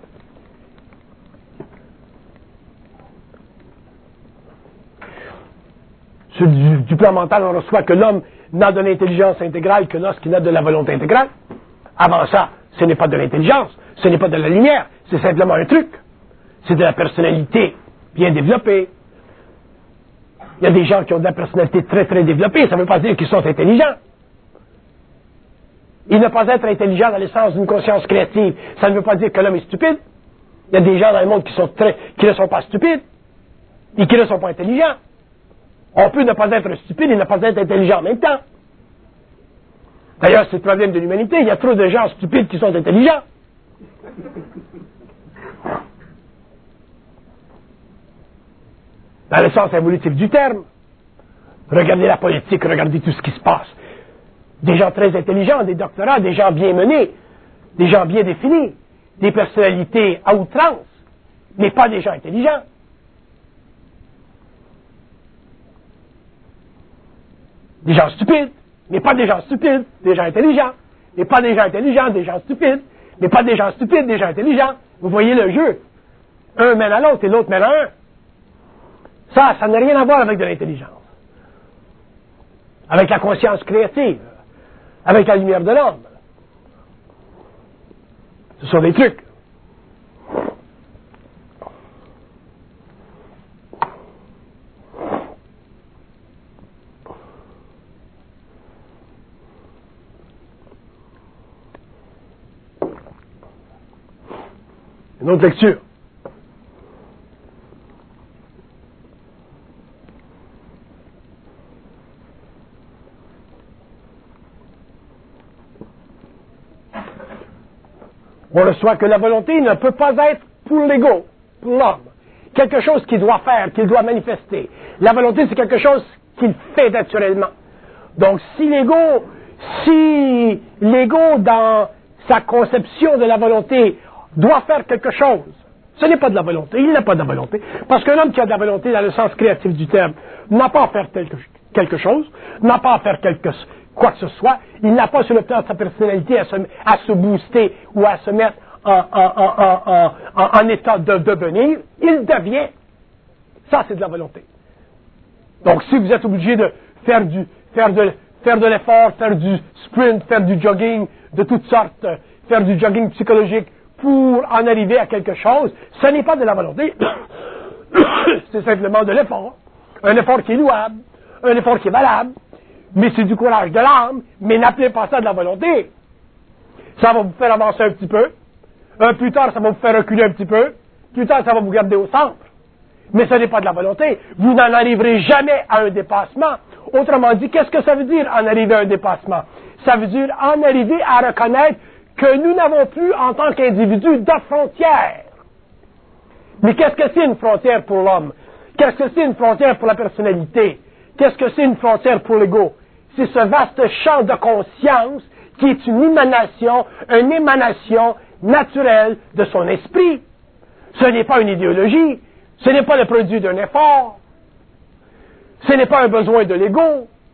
S1: sur du, du plan mental, on reçoit que l'homme n'a de l'intelligence intégrale que lorsqu'il n'a de la volonté intégrale. Avant ça, ce n'est pas de l'intelligence, ce n'est pas de la lumière, c'est simplement un truc. C'est de la personnalité bien développée. Il y a des gens qui ont de la personnalité très très développée, ça ne veut pas dire qu'ils sont intelligents. Et ne pas être intelligent dans le sens d'une conscience créative, ça ne veut pas dire que l'homme est stupide. Il y a des gens dans le monde qui, sont très, qui ne sont pas stupides et qui ne sont pas intelligents. On peut ne pas être stupide et ne pas être intelligent en même temps. D'ailleurs, c'est le problème de l'humanité. Il y a trop de gens stupides qui sont intelligents. Dans le sens évolutif du terme. Regardez la politique, regardez tout ce qui se passe. Des gens très intelligents, des doctorats, des gens bien menés, des gens bien définis, des personnalités à outrance, mais pas des gens intelligents. Des gens stupides, mais pas des gens stupides, des gens intelligents, mais pas des gens intelligents, des gens stupides, mais pas des gens stupides, des gens intelligents. Vous voyez le jeu. Un mène à l'autre et l'autre mène à un. Ça, ça n'a rien à voir avec de l'intelligence. Avec la conscience créative. Avec la lumière de l'homme. Ce sont des trucs. Une autre lecture. On reçoit que la volonté ne peut pas être pour l'ego, pour l'homme. Quelque chose qu'il doit faire, qu'il doit manifester. La volonté, c'est quelque chose qu'il fait naturellement. Donc, si l'ego, si l'ego, dans sa conception de la volonté, doit faire quelque chose, ce n'est pas de la volonté, il n'a pas de la volonté. Parce qu'un homme qui a de la volonté, dans le sens créatif du terme, n'a pas à faire quelque chose, n'a pas à faire quelque chose. Quoi que ce soit, il n'a pas sur le plan de sa personnalité à se, à se booster ou à se mettre en, en, en, en, en, en état de devenir, il devient. Ça, c'est de la volonté. Donc, si vous êtes obligé de faire du, faire de, faire de l'effort, faire du sprint, faire du jogging, de toutes sortes, faire du jogging psychologique pour en arriver à quelque chose, ce n'est pas de la volonté. C'est simplement de l'effort. Un effort qui est louable, un effort qui est valable. Mais c'est du courage de l'âme, mais n'appelez pas ça de la volonté. Ça va vous faire avancer un petit peu. Un plus tard, ça va vous faire reculer un petit peu. Plus tard, ça va vous garder au centre. Mais ce n'est pas de la volonté. Vous n'en arriverez jamais à un dépassement. Autrement dit, qu'est-ce que ça veut dire en arriver à un dépassement? Ça veut dire en arriver à reconnaître que nous n'avons plus, en tant qu'individus, de frontières. Mais qu'est-ce que c'est une frontière pour l'homme? Qu'est-ce que c'est une frontière pour la personnalité? Qu'est-ce que c'est une frontière pour l'ego? C'est ce vaste champ de conscience qui est une émanation, une émanation naturelle de son esprit. Ce n'est pas une idéologie, ce n'est pas le produit d'un effort, ce n'est pas un besoin de l'ego,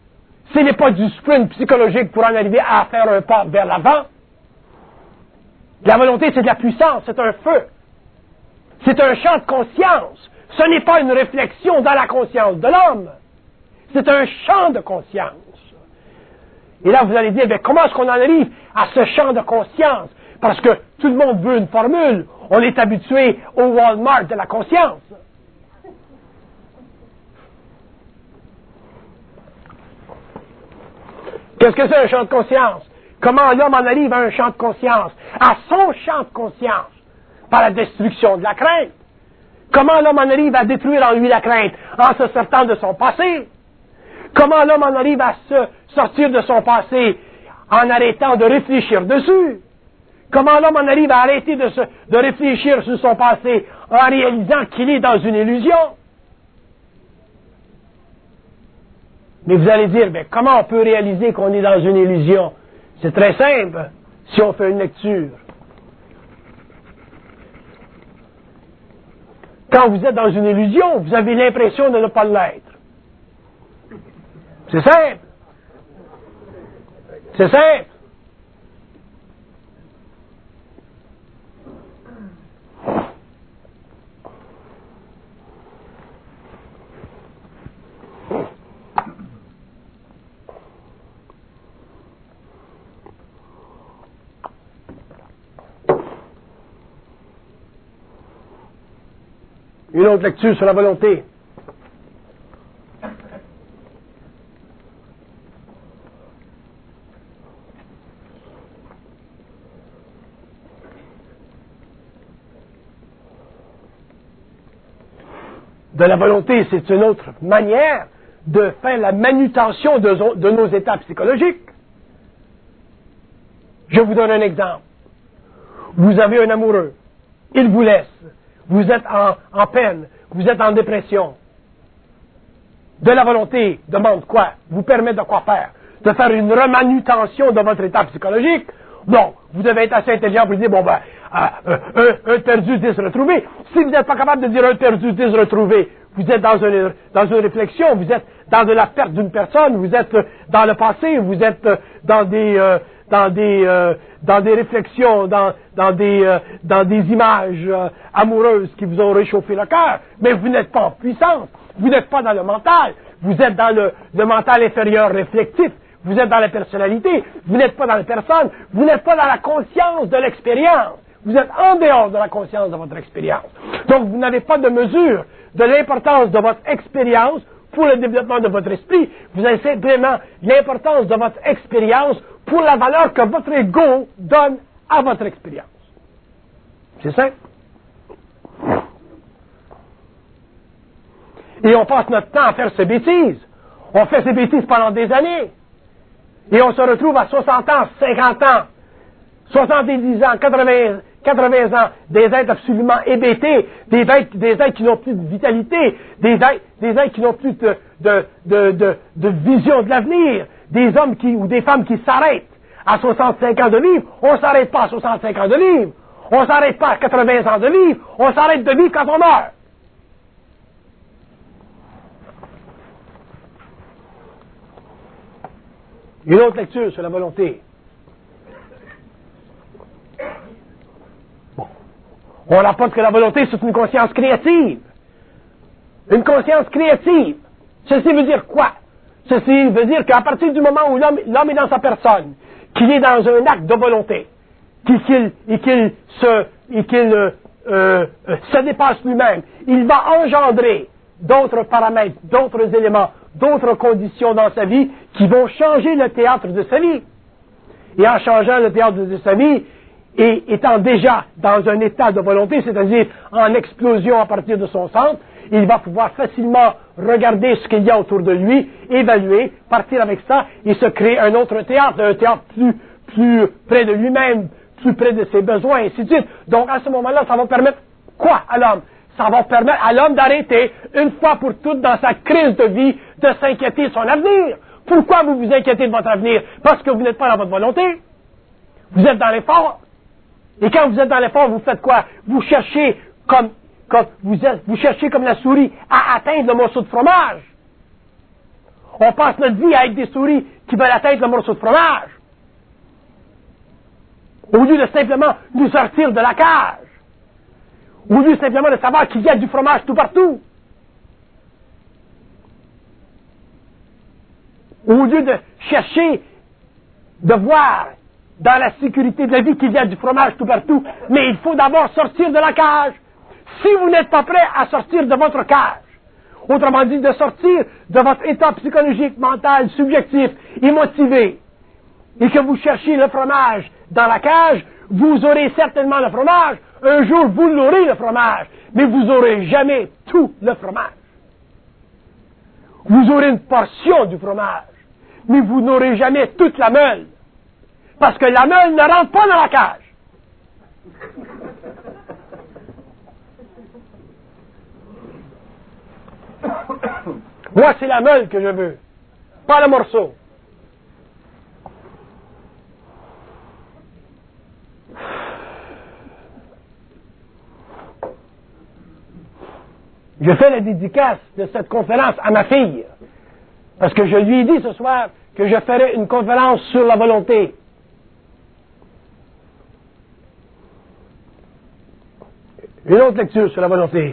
S1: Ce n'est pas du sprint psychologique pour en arriver à faire un pas vers l'avant. La volonté, c'est de la puissance, c'est un feu. C'est un champ de conscience. Ce n'est pas une réflexion dans la conscience de l'homme. C'est un champ de conscience. Et là, vous allez dire, ben, comment est-ce qu'on en arrive à ce champ de conscience? Parce que tout le monde veut une formule. On est habitué au Walmart de la conscience. Qu'est-ce que c'est un champ de conscience? Comment l'homme en arrive à un champ de conscience? À son champ de conscience? Par la destruction de la crainte. Comment l'homme en arrive à détruire en lui la crainte? En se sortant de son passé. Comment l'homme en arrive à se sortir de son passé? En arrêtant de réfléchir dessus. Comment l'homme en arrive à arrêter de, se, de réfléchir sur son passé en réalisant qu'il est dans une illusion? Mais vous allez dire, mais comment on peut réaliser qu'on est dans une illusion? C'est très simple, si on fait une lecture. Quand vous êtes dans une illusion, vous avez l'impression de ne pas l'être. C'est simple. C'est simple. Une autre lecture sur la volonté. De la volonté, c'est une autre manière de faire la manutention de, de nos états psychologiques. Je vous donne un exemple. Vous avez un amoureux. Il vous laisse. Vous êtes en, en peine, vous êtes en dépression. De la volonté demande quoi? Vous permet de quoi faire? De faire une remanutention de votre état psychologique? Non, vous devez être assez intelligent pour dire, bon ben, euh, un, un perdu, dix retrouvés. Si vous n'êtes pas capable de dire un perdu, dix retrouvés, vous êtes dans une, dans une réflexion, vous êtes dans de la perte d'une personne, vous êtes dans le passé, vous êtes dans des... Euh, dans des euh, dans des réflexions, dans dans des euh, dans des images euh, amoureuses qui vous ont réchauffé le cœur, mais vous n'êtes pas en puissance, vous n'êtes pas dans le mental, vous êtes dans le, le mental inférieur réflectif, vous êtes dans la personnalité, vous n'êtes pas dans la personne, vous n'êtes pas dans la conscience de l'expérience, vous êtes en dehors de la conscience de votre expérience. Donc vous n'avez pas de mesure de l'importance de votre expérience pour le développement de votre esprit, vous avez simplement l'importance de votre expérience pour la valeur que votre ego donne à votre expérience. C'est simple. Et on passe notre temps à faire ces bêtises. On fait ces bêtises pendant des années. Et on se retrouve à soixante ans, cinquante ans, soixante-dix ans, quatre-vingts, quatre-vingts ans, des êtres absolument hébétés, des êtres, des êtres qui n'ont plus de vitalité, des êtres, des êtres qui n'ont plus de, de, de, de, de vision de l'avenir, des hommes qui, ou des femmes qui s'arrêtent à soixante-cinq ans de vivre. On ne s'arrête pas à soixante-cinq ans de vivre. On ne s'arrête pas à quatre-vingts ans de vivre. On s'arrête de vivre quand on meurt. Une autre lecture sur la volonté. Bon. On rapporte que la volonté, c'est une conscience créative. Une conscience créative. Ceci veut dire quoi? Ceci veut dire qu'à partir du moment où l'homme, l'homme est dans sa personne, qu'il est dans un acte de volonté, qu'il, et qu'il, se, et qu'il euh, euh, se dépasse lui-même, il va engendrer d'autres paramètres, d'autres éléments, d'autres conditions dans sa vie qui vont changer le théâtre de sa vie. Et en changeant le théâtre de sa vie, et étant déjà dans un état de volonté, c'est-à-dire en explosion à partir de son centre, il va pouvoir facilement regarder ce qu'il y a autour de lui, évaluer, partir avec ça et se créer un autre théâtre, un théâtre plus, plus près de lui-même, plus près de ses besoins, et ainsi de suite. Donc à ce moment-là, ça va permettre quoi à l'homme? Ça va permettre à l'homme d'arrêter, une fois pour toutes, dans sa crise de vie, de s'inquiéter de son avenir. Pourquoi vous vous inquiétez de votre avenir? Parce que vous n'êtes pas dans votre volonté. Vous êtes dans l'effort. Et quand vous êtes dans l'effort, vous faites quoi? Vous cherchez comme, comme vous, êtes, vous cherchez comme la souris à atteindre le morceau de fromage. On passe notre vie avec des souris qui veulent atteindre le morceau de fromage. Au lieu de simplement nous sortir de la cage. Au lieu simplement de savoir qu'il y a du fromage tout partout. Au lieu de chercher, de voir dans la sécurité de la vie qu'il y a du fromage tout partout, mais il faut d'abord sortir de la cage. Si vous n'êtes pas prêt à sortir de votre cage, autrement dit, de sortir de votre état psychologique, mental, subjectif, émotivé, et que vous cherchez le fromage dans la cage, vous aurez certainement le fromage. Un jour, vous l'aurez le fromage, mais vous n'aurez jamais tout le fromage. Vous aurez une portion du fromage, mais vous n'aurez jamais toute la meule. Parce que la meule ne rentre pas dans la cage. Moi, c'est la meule que je veux, pas le morceau. Je fais la dédicace de cette conférence à ma fille, parce que je lui ai dit ce soir que je ferais une conférence sur la volonté. Une autre lecture sur la volonté.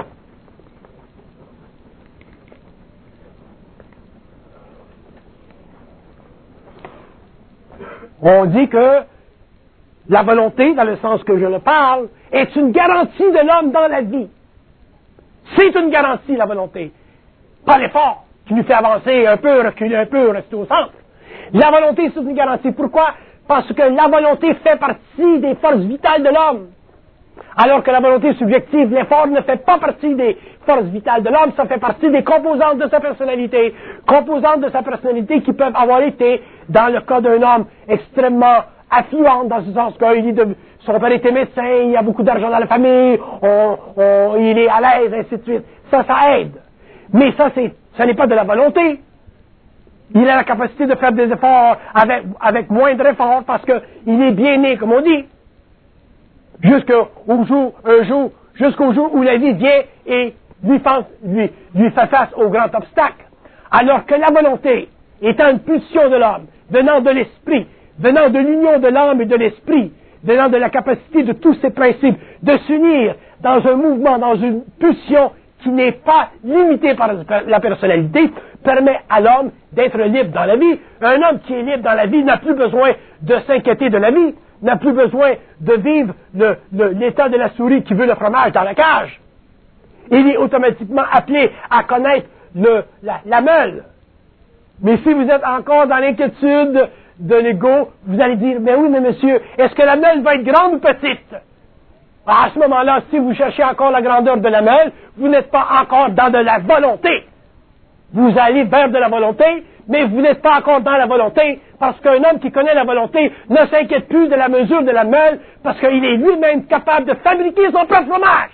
S1: On dit que la volonté, dans le sens que je le parle, est une garantie de l'homme dans la vie. C'est une garantie, la volonté. Pas l'effort qui nous fait avancer un peu, reculer un peu, rester au centre. La volonté, c'est une garantie. Pourquoi? Parce que la volonté fait partie des forces vitales de l'homme. Alors que la volonté subjective, l'effort ne fait pas partie des forces vitales de l'homme, ça fait partie des composantes de sa personnalité. Composantes de sa personnalité qui peuvent avoir été, dans le cas d'un homme, extrêmement affluente, dans ce sens qu'il est de, son père était médecin, il a beaucoup d'argent dans la famille, on, on, il est à l'aise, ainsi de suite. Ça, ça aide. Mais ça, c'est, ça n'est pas de la volonté. Il a la capacité de faire des efforts avec, avec moindre effort parce qu'il est bien né, comme on dit. Jusqu'au jour, un jour, jusqu'au jour où la vie vient et lui, lui, lui fait face au grand obstacle. Alors que la volonté, étant une pulsion de l'homme, venant de l'esprit, venant de l'union de l'âme et de l'esprit, venant de la capacité de tous ces principes de s'unir dans un mouvement, dans une pulsion qui n'est pas limitée par la personnalité, permet à l'homme d'être libre dans la vie. Un homme qui est libre dans la vie n'a plus besoin de s'inquiéter de la vie, n'a plus besoin de vivre le, le, l'état de la souris qui veut le fromage dans la cage. Il est automatiquement appelé à connaître le, la, la meule. Mais si vous êtes encore dans l'inquiétude de l'ego, vous allez dire, mais oui, mais monsieur, est-ce que la meule va être grande ou petite? À ce moment-là, si vous cherchez encore la grandeur de la meule, vous n'êtes pas encore dans de la volonté. Vous allez vers de la volonté, mais vous n'êtes pas encore dans la volonté, parce qu'un homme qui connaît la volonté ne s'inquiète plus de la mesure de la meule, parce qu'il est lui-même capable de fabriquer son propre fromage.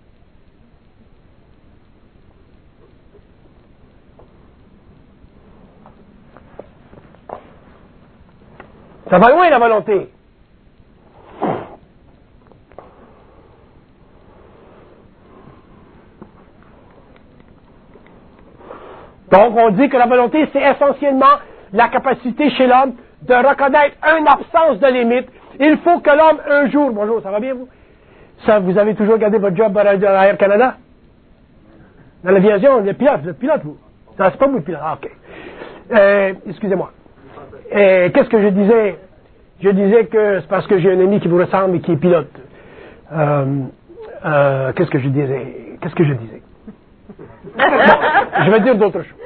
S1: Ça va loin, la volonté. Donc, on dit que la volonté, c'est essentiellement la capacité chez l'homme de reconnaître une absence de limite. Il faut que l'homme, un jour... Bonjour, ça va bien, vous? Ça, vous avez toujours gardé votre job à Air Canada? Dans l'aviation, le pilote, vous êtes pilote, vous? Non, c'est pas vous le pilote. Ah, OK. Euh, excusez-moi. Euh, qu'est-ce que je disais? Je disais que c'est parce que j'ai un ami qui vous ressemble et qui est pilote. Euh, euh, qu'est-ce que je disais? Qu'est-ce que je disais? Bon, je vais dire d'autres choses.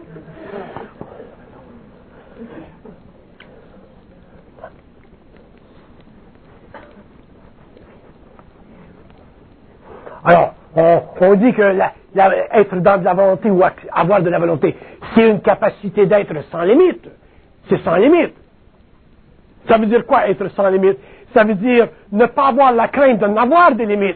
S1: Alors, on, on dit que la, la, être dans de la volonté ou avoir de la volonté, c'est une capacité d'être sans limite. C'est sans limite. Ça veut dire quoi, être sans limite? Ça veut dire ne pas avoir la crainte de n'avoir des limites.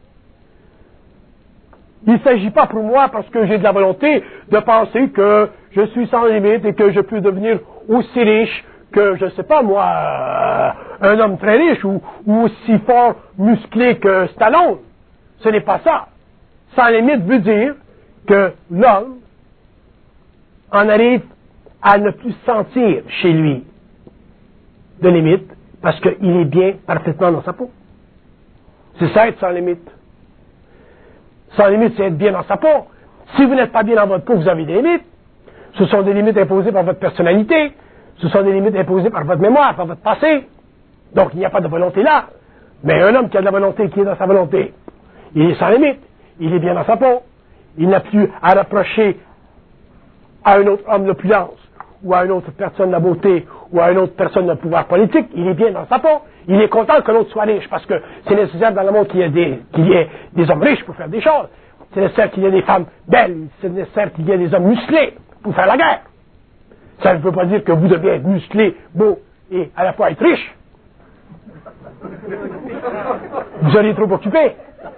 S1: Il ne s'agit pas pour moi, parce que j'ai de la volonté, de penser que je suis sans limite et que je peux devenir aussi riche que, je ne sais pas moi, euh, un homme très riche ou, ou aussi fort, musclé que Stallone. Ce n'est pas ça. Sans limite veut dire que l'homme en arrive à ne plus sentir chez lui de limite, parce qu'il est bien parfaitement dans sa peau. C'est ça être sans limite. Sans limite, c'est être bien dans sa peau. Si vous n'êtes pas bien dans votre peau, vous avez des limites. Ce sont des limites imposées par votre personnalité. Ce sont des limites imposées par votre mémoire, par votre passé. Donc, il n'y a pas de volonté là. Mais un homme qui a de la volonté, qui est dans sa volonté, il est sans limite. Il est bien dans sa peau. Il n'a plus à reprocher à un autre homme l'opulence, ou à une autre personne la beauté, ou à une autre personne le pouvoir politique. Il est bien dans sa peau. Il est content que l'autre soit riche, parce que c'est nécessaire dans le monde qu'il y ait des, qu'il y ait des hommes riches pour faire des choses. C'est nécessaire qu'il y ait des femmes belles. C'est nécessaire qu'il y ait des hommes musclés pour faire la guerre. Ça ne veut pas dire que vous devez être musclé, beau et à la fois être riche. Vous seriez trop occupé.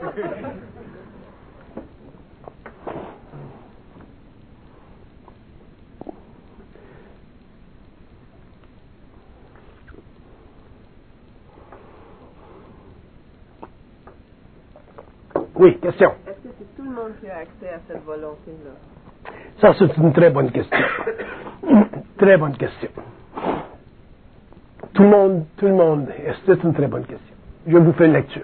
S1: Oui, question.
S2: Est-ce que c'est tout le monde qui a accès à cette volonté-là?
S1: Ça, c'est une très bonne question. Très bonne question. Tout le monde, tout le monde, c'est une très bonne question. Je vous fais une lecture.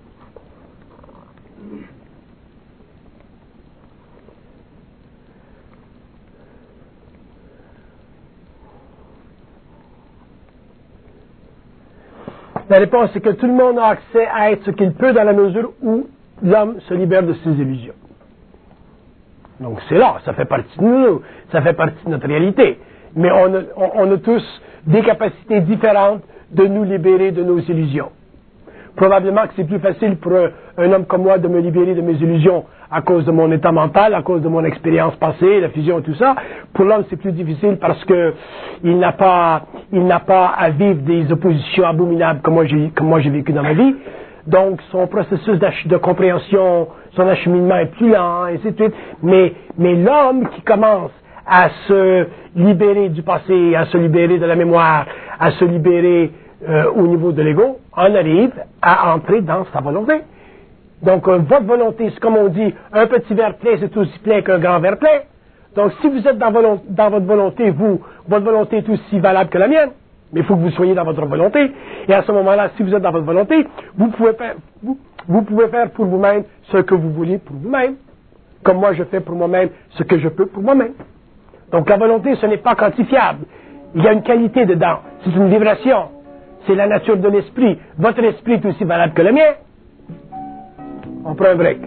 S1: La réponse est que tout le monde a accès à être ce qu'il peut dans la mesure où l'homme se libère de ses illusions. Donc c'est là, ça fait partie de nous, ça fait partie de notre réalité. Mais on a, on, on a tous des capacités différentes de nous libérer de nos illusions. Probablement que c'est plus facile pour un, un homme comme moi de me libérer de mes illusions à cause de mon état mental, à cause de mon expérience passée, la fusion et tout ça. Pour l'homme, c'est plus difficile parce que il n'a pas, il n'a pas à vivre des oppositions abominables comme moi j'ai, comme moi j'ai vécu dans ma vie. Donc, son processus de compréhension, son acheminement est plus lent, et ainsi de suite. Mais, mais l'homme qui commence à se libérer du passé, à se libérer de la mémoire, à se libérer euh, au niveau de l'ego, en arrive à entrer dans sa volonté. Donc, euh, votre volonté, c'est comme on dit, un petit verre plein, c'est aussi plein qu'un grand verre plein. Donc, si vous êtes dans, volo- dans votre volonté, vous, votre volonté est aussi valable que la mienne. Mais il faut que vous soyez dans votre volonté. Et à ce moment-là, si vous êtes dans votre volonté, vous pouvez faire, vous, vous pouvez faire pour vous-même ce que vous voulez pour vous-même. Comme moi, je fais pour moi-même ce que je peux pour moi-même. Donc, la volonté, ce n'est pas quantifiable. Il y a une qualité dedans. C'est une vibration. C'est la nature de l'esprit. Votre esprit est aussi valable que le mien. On prend un break.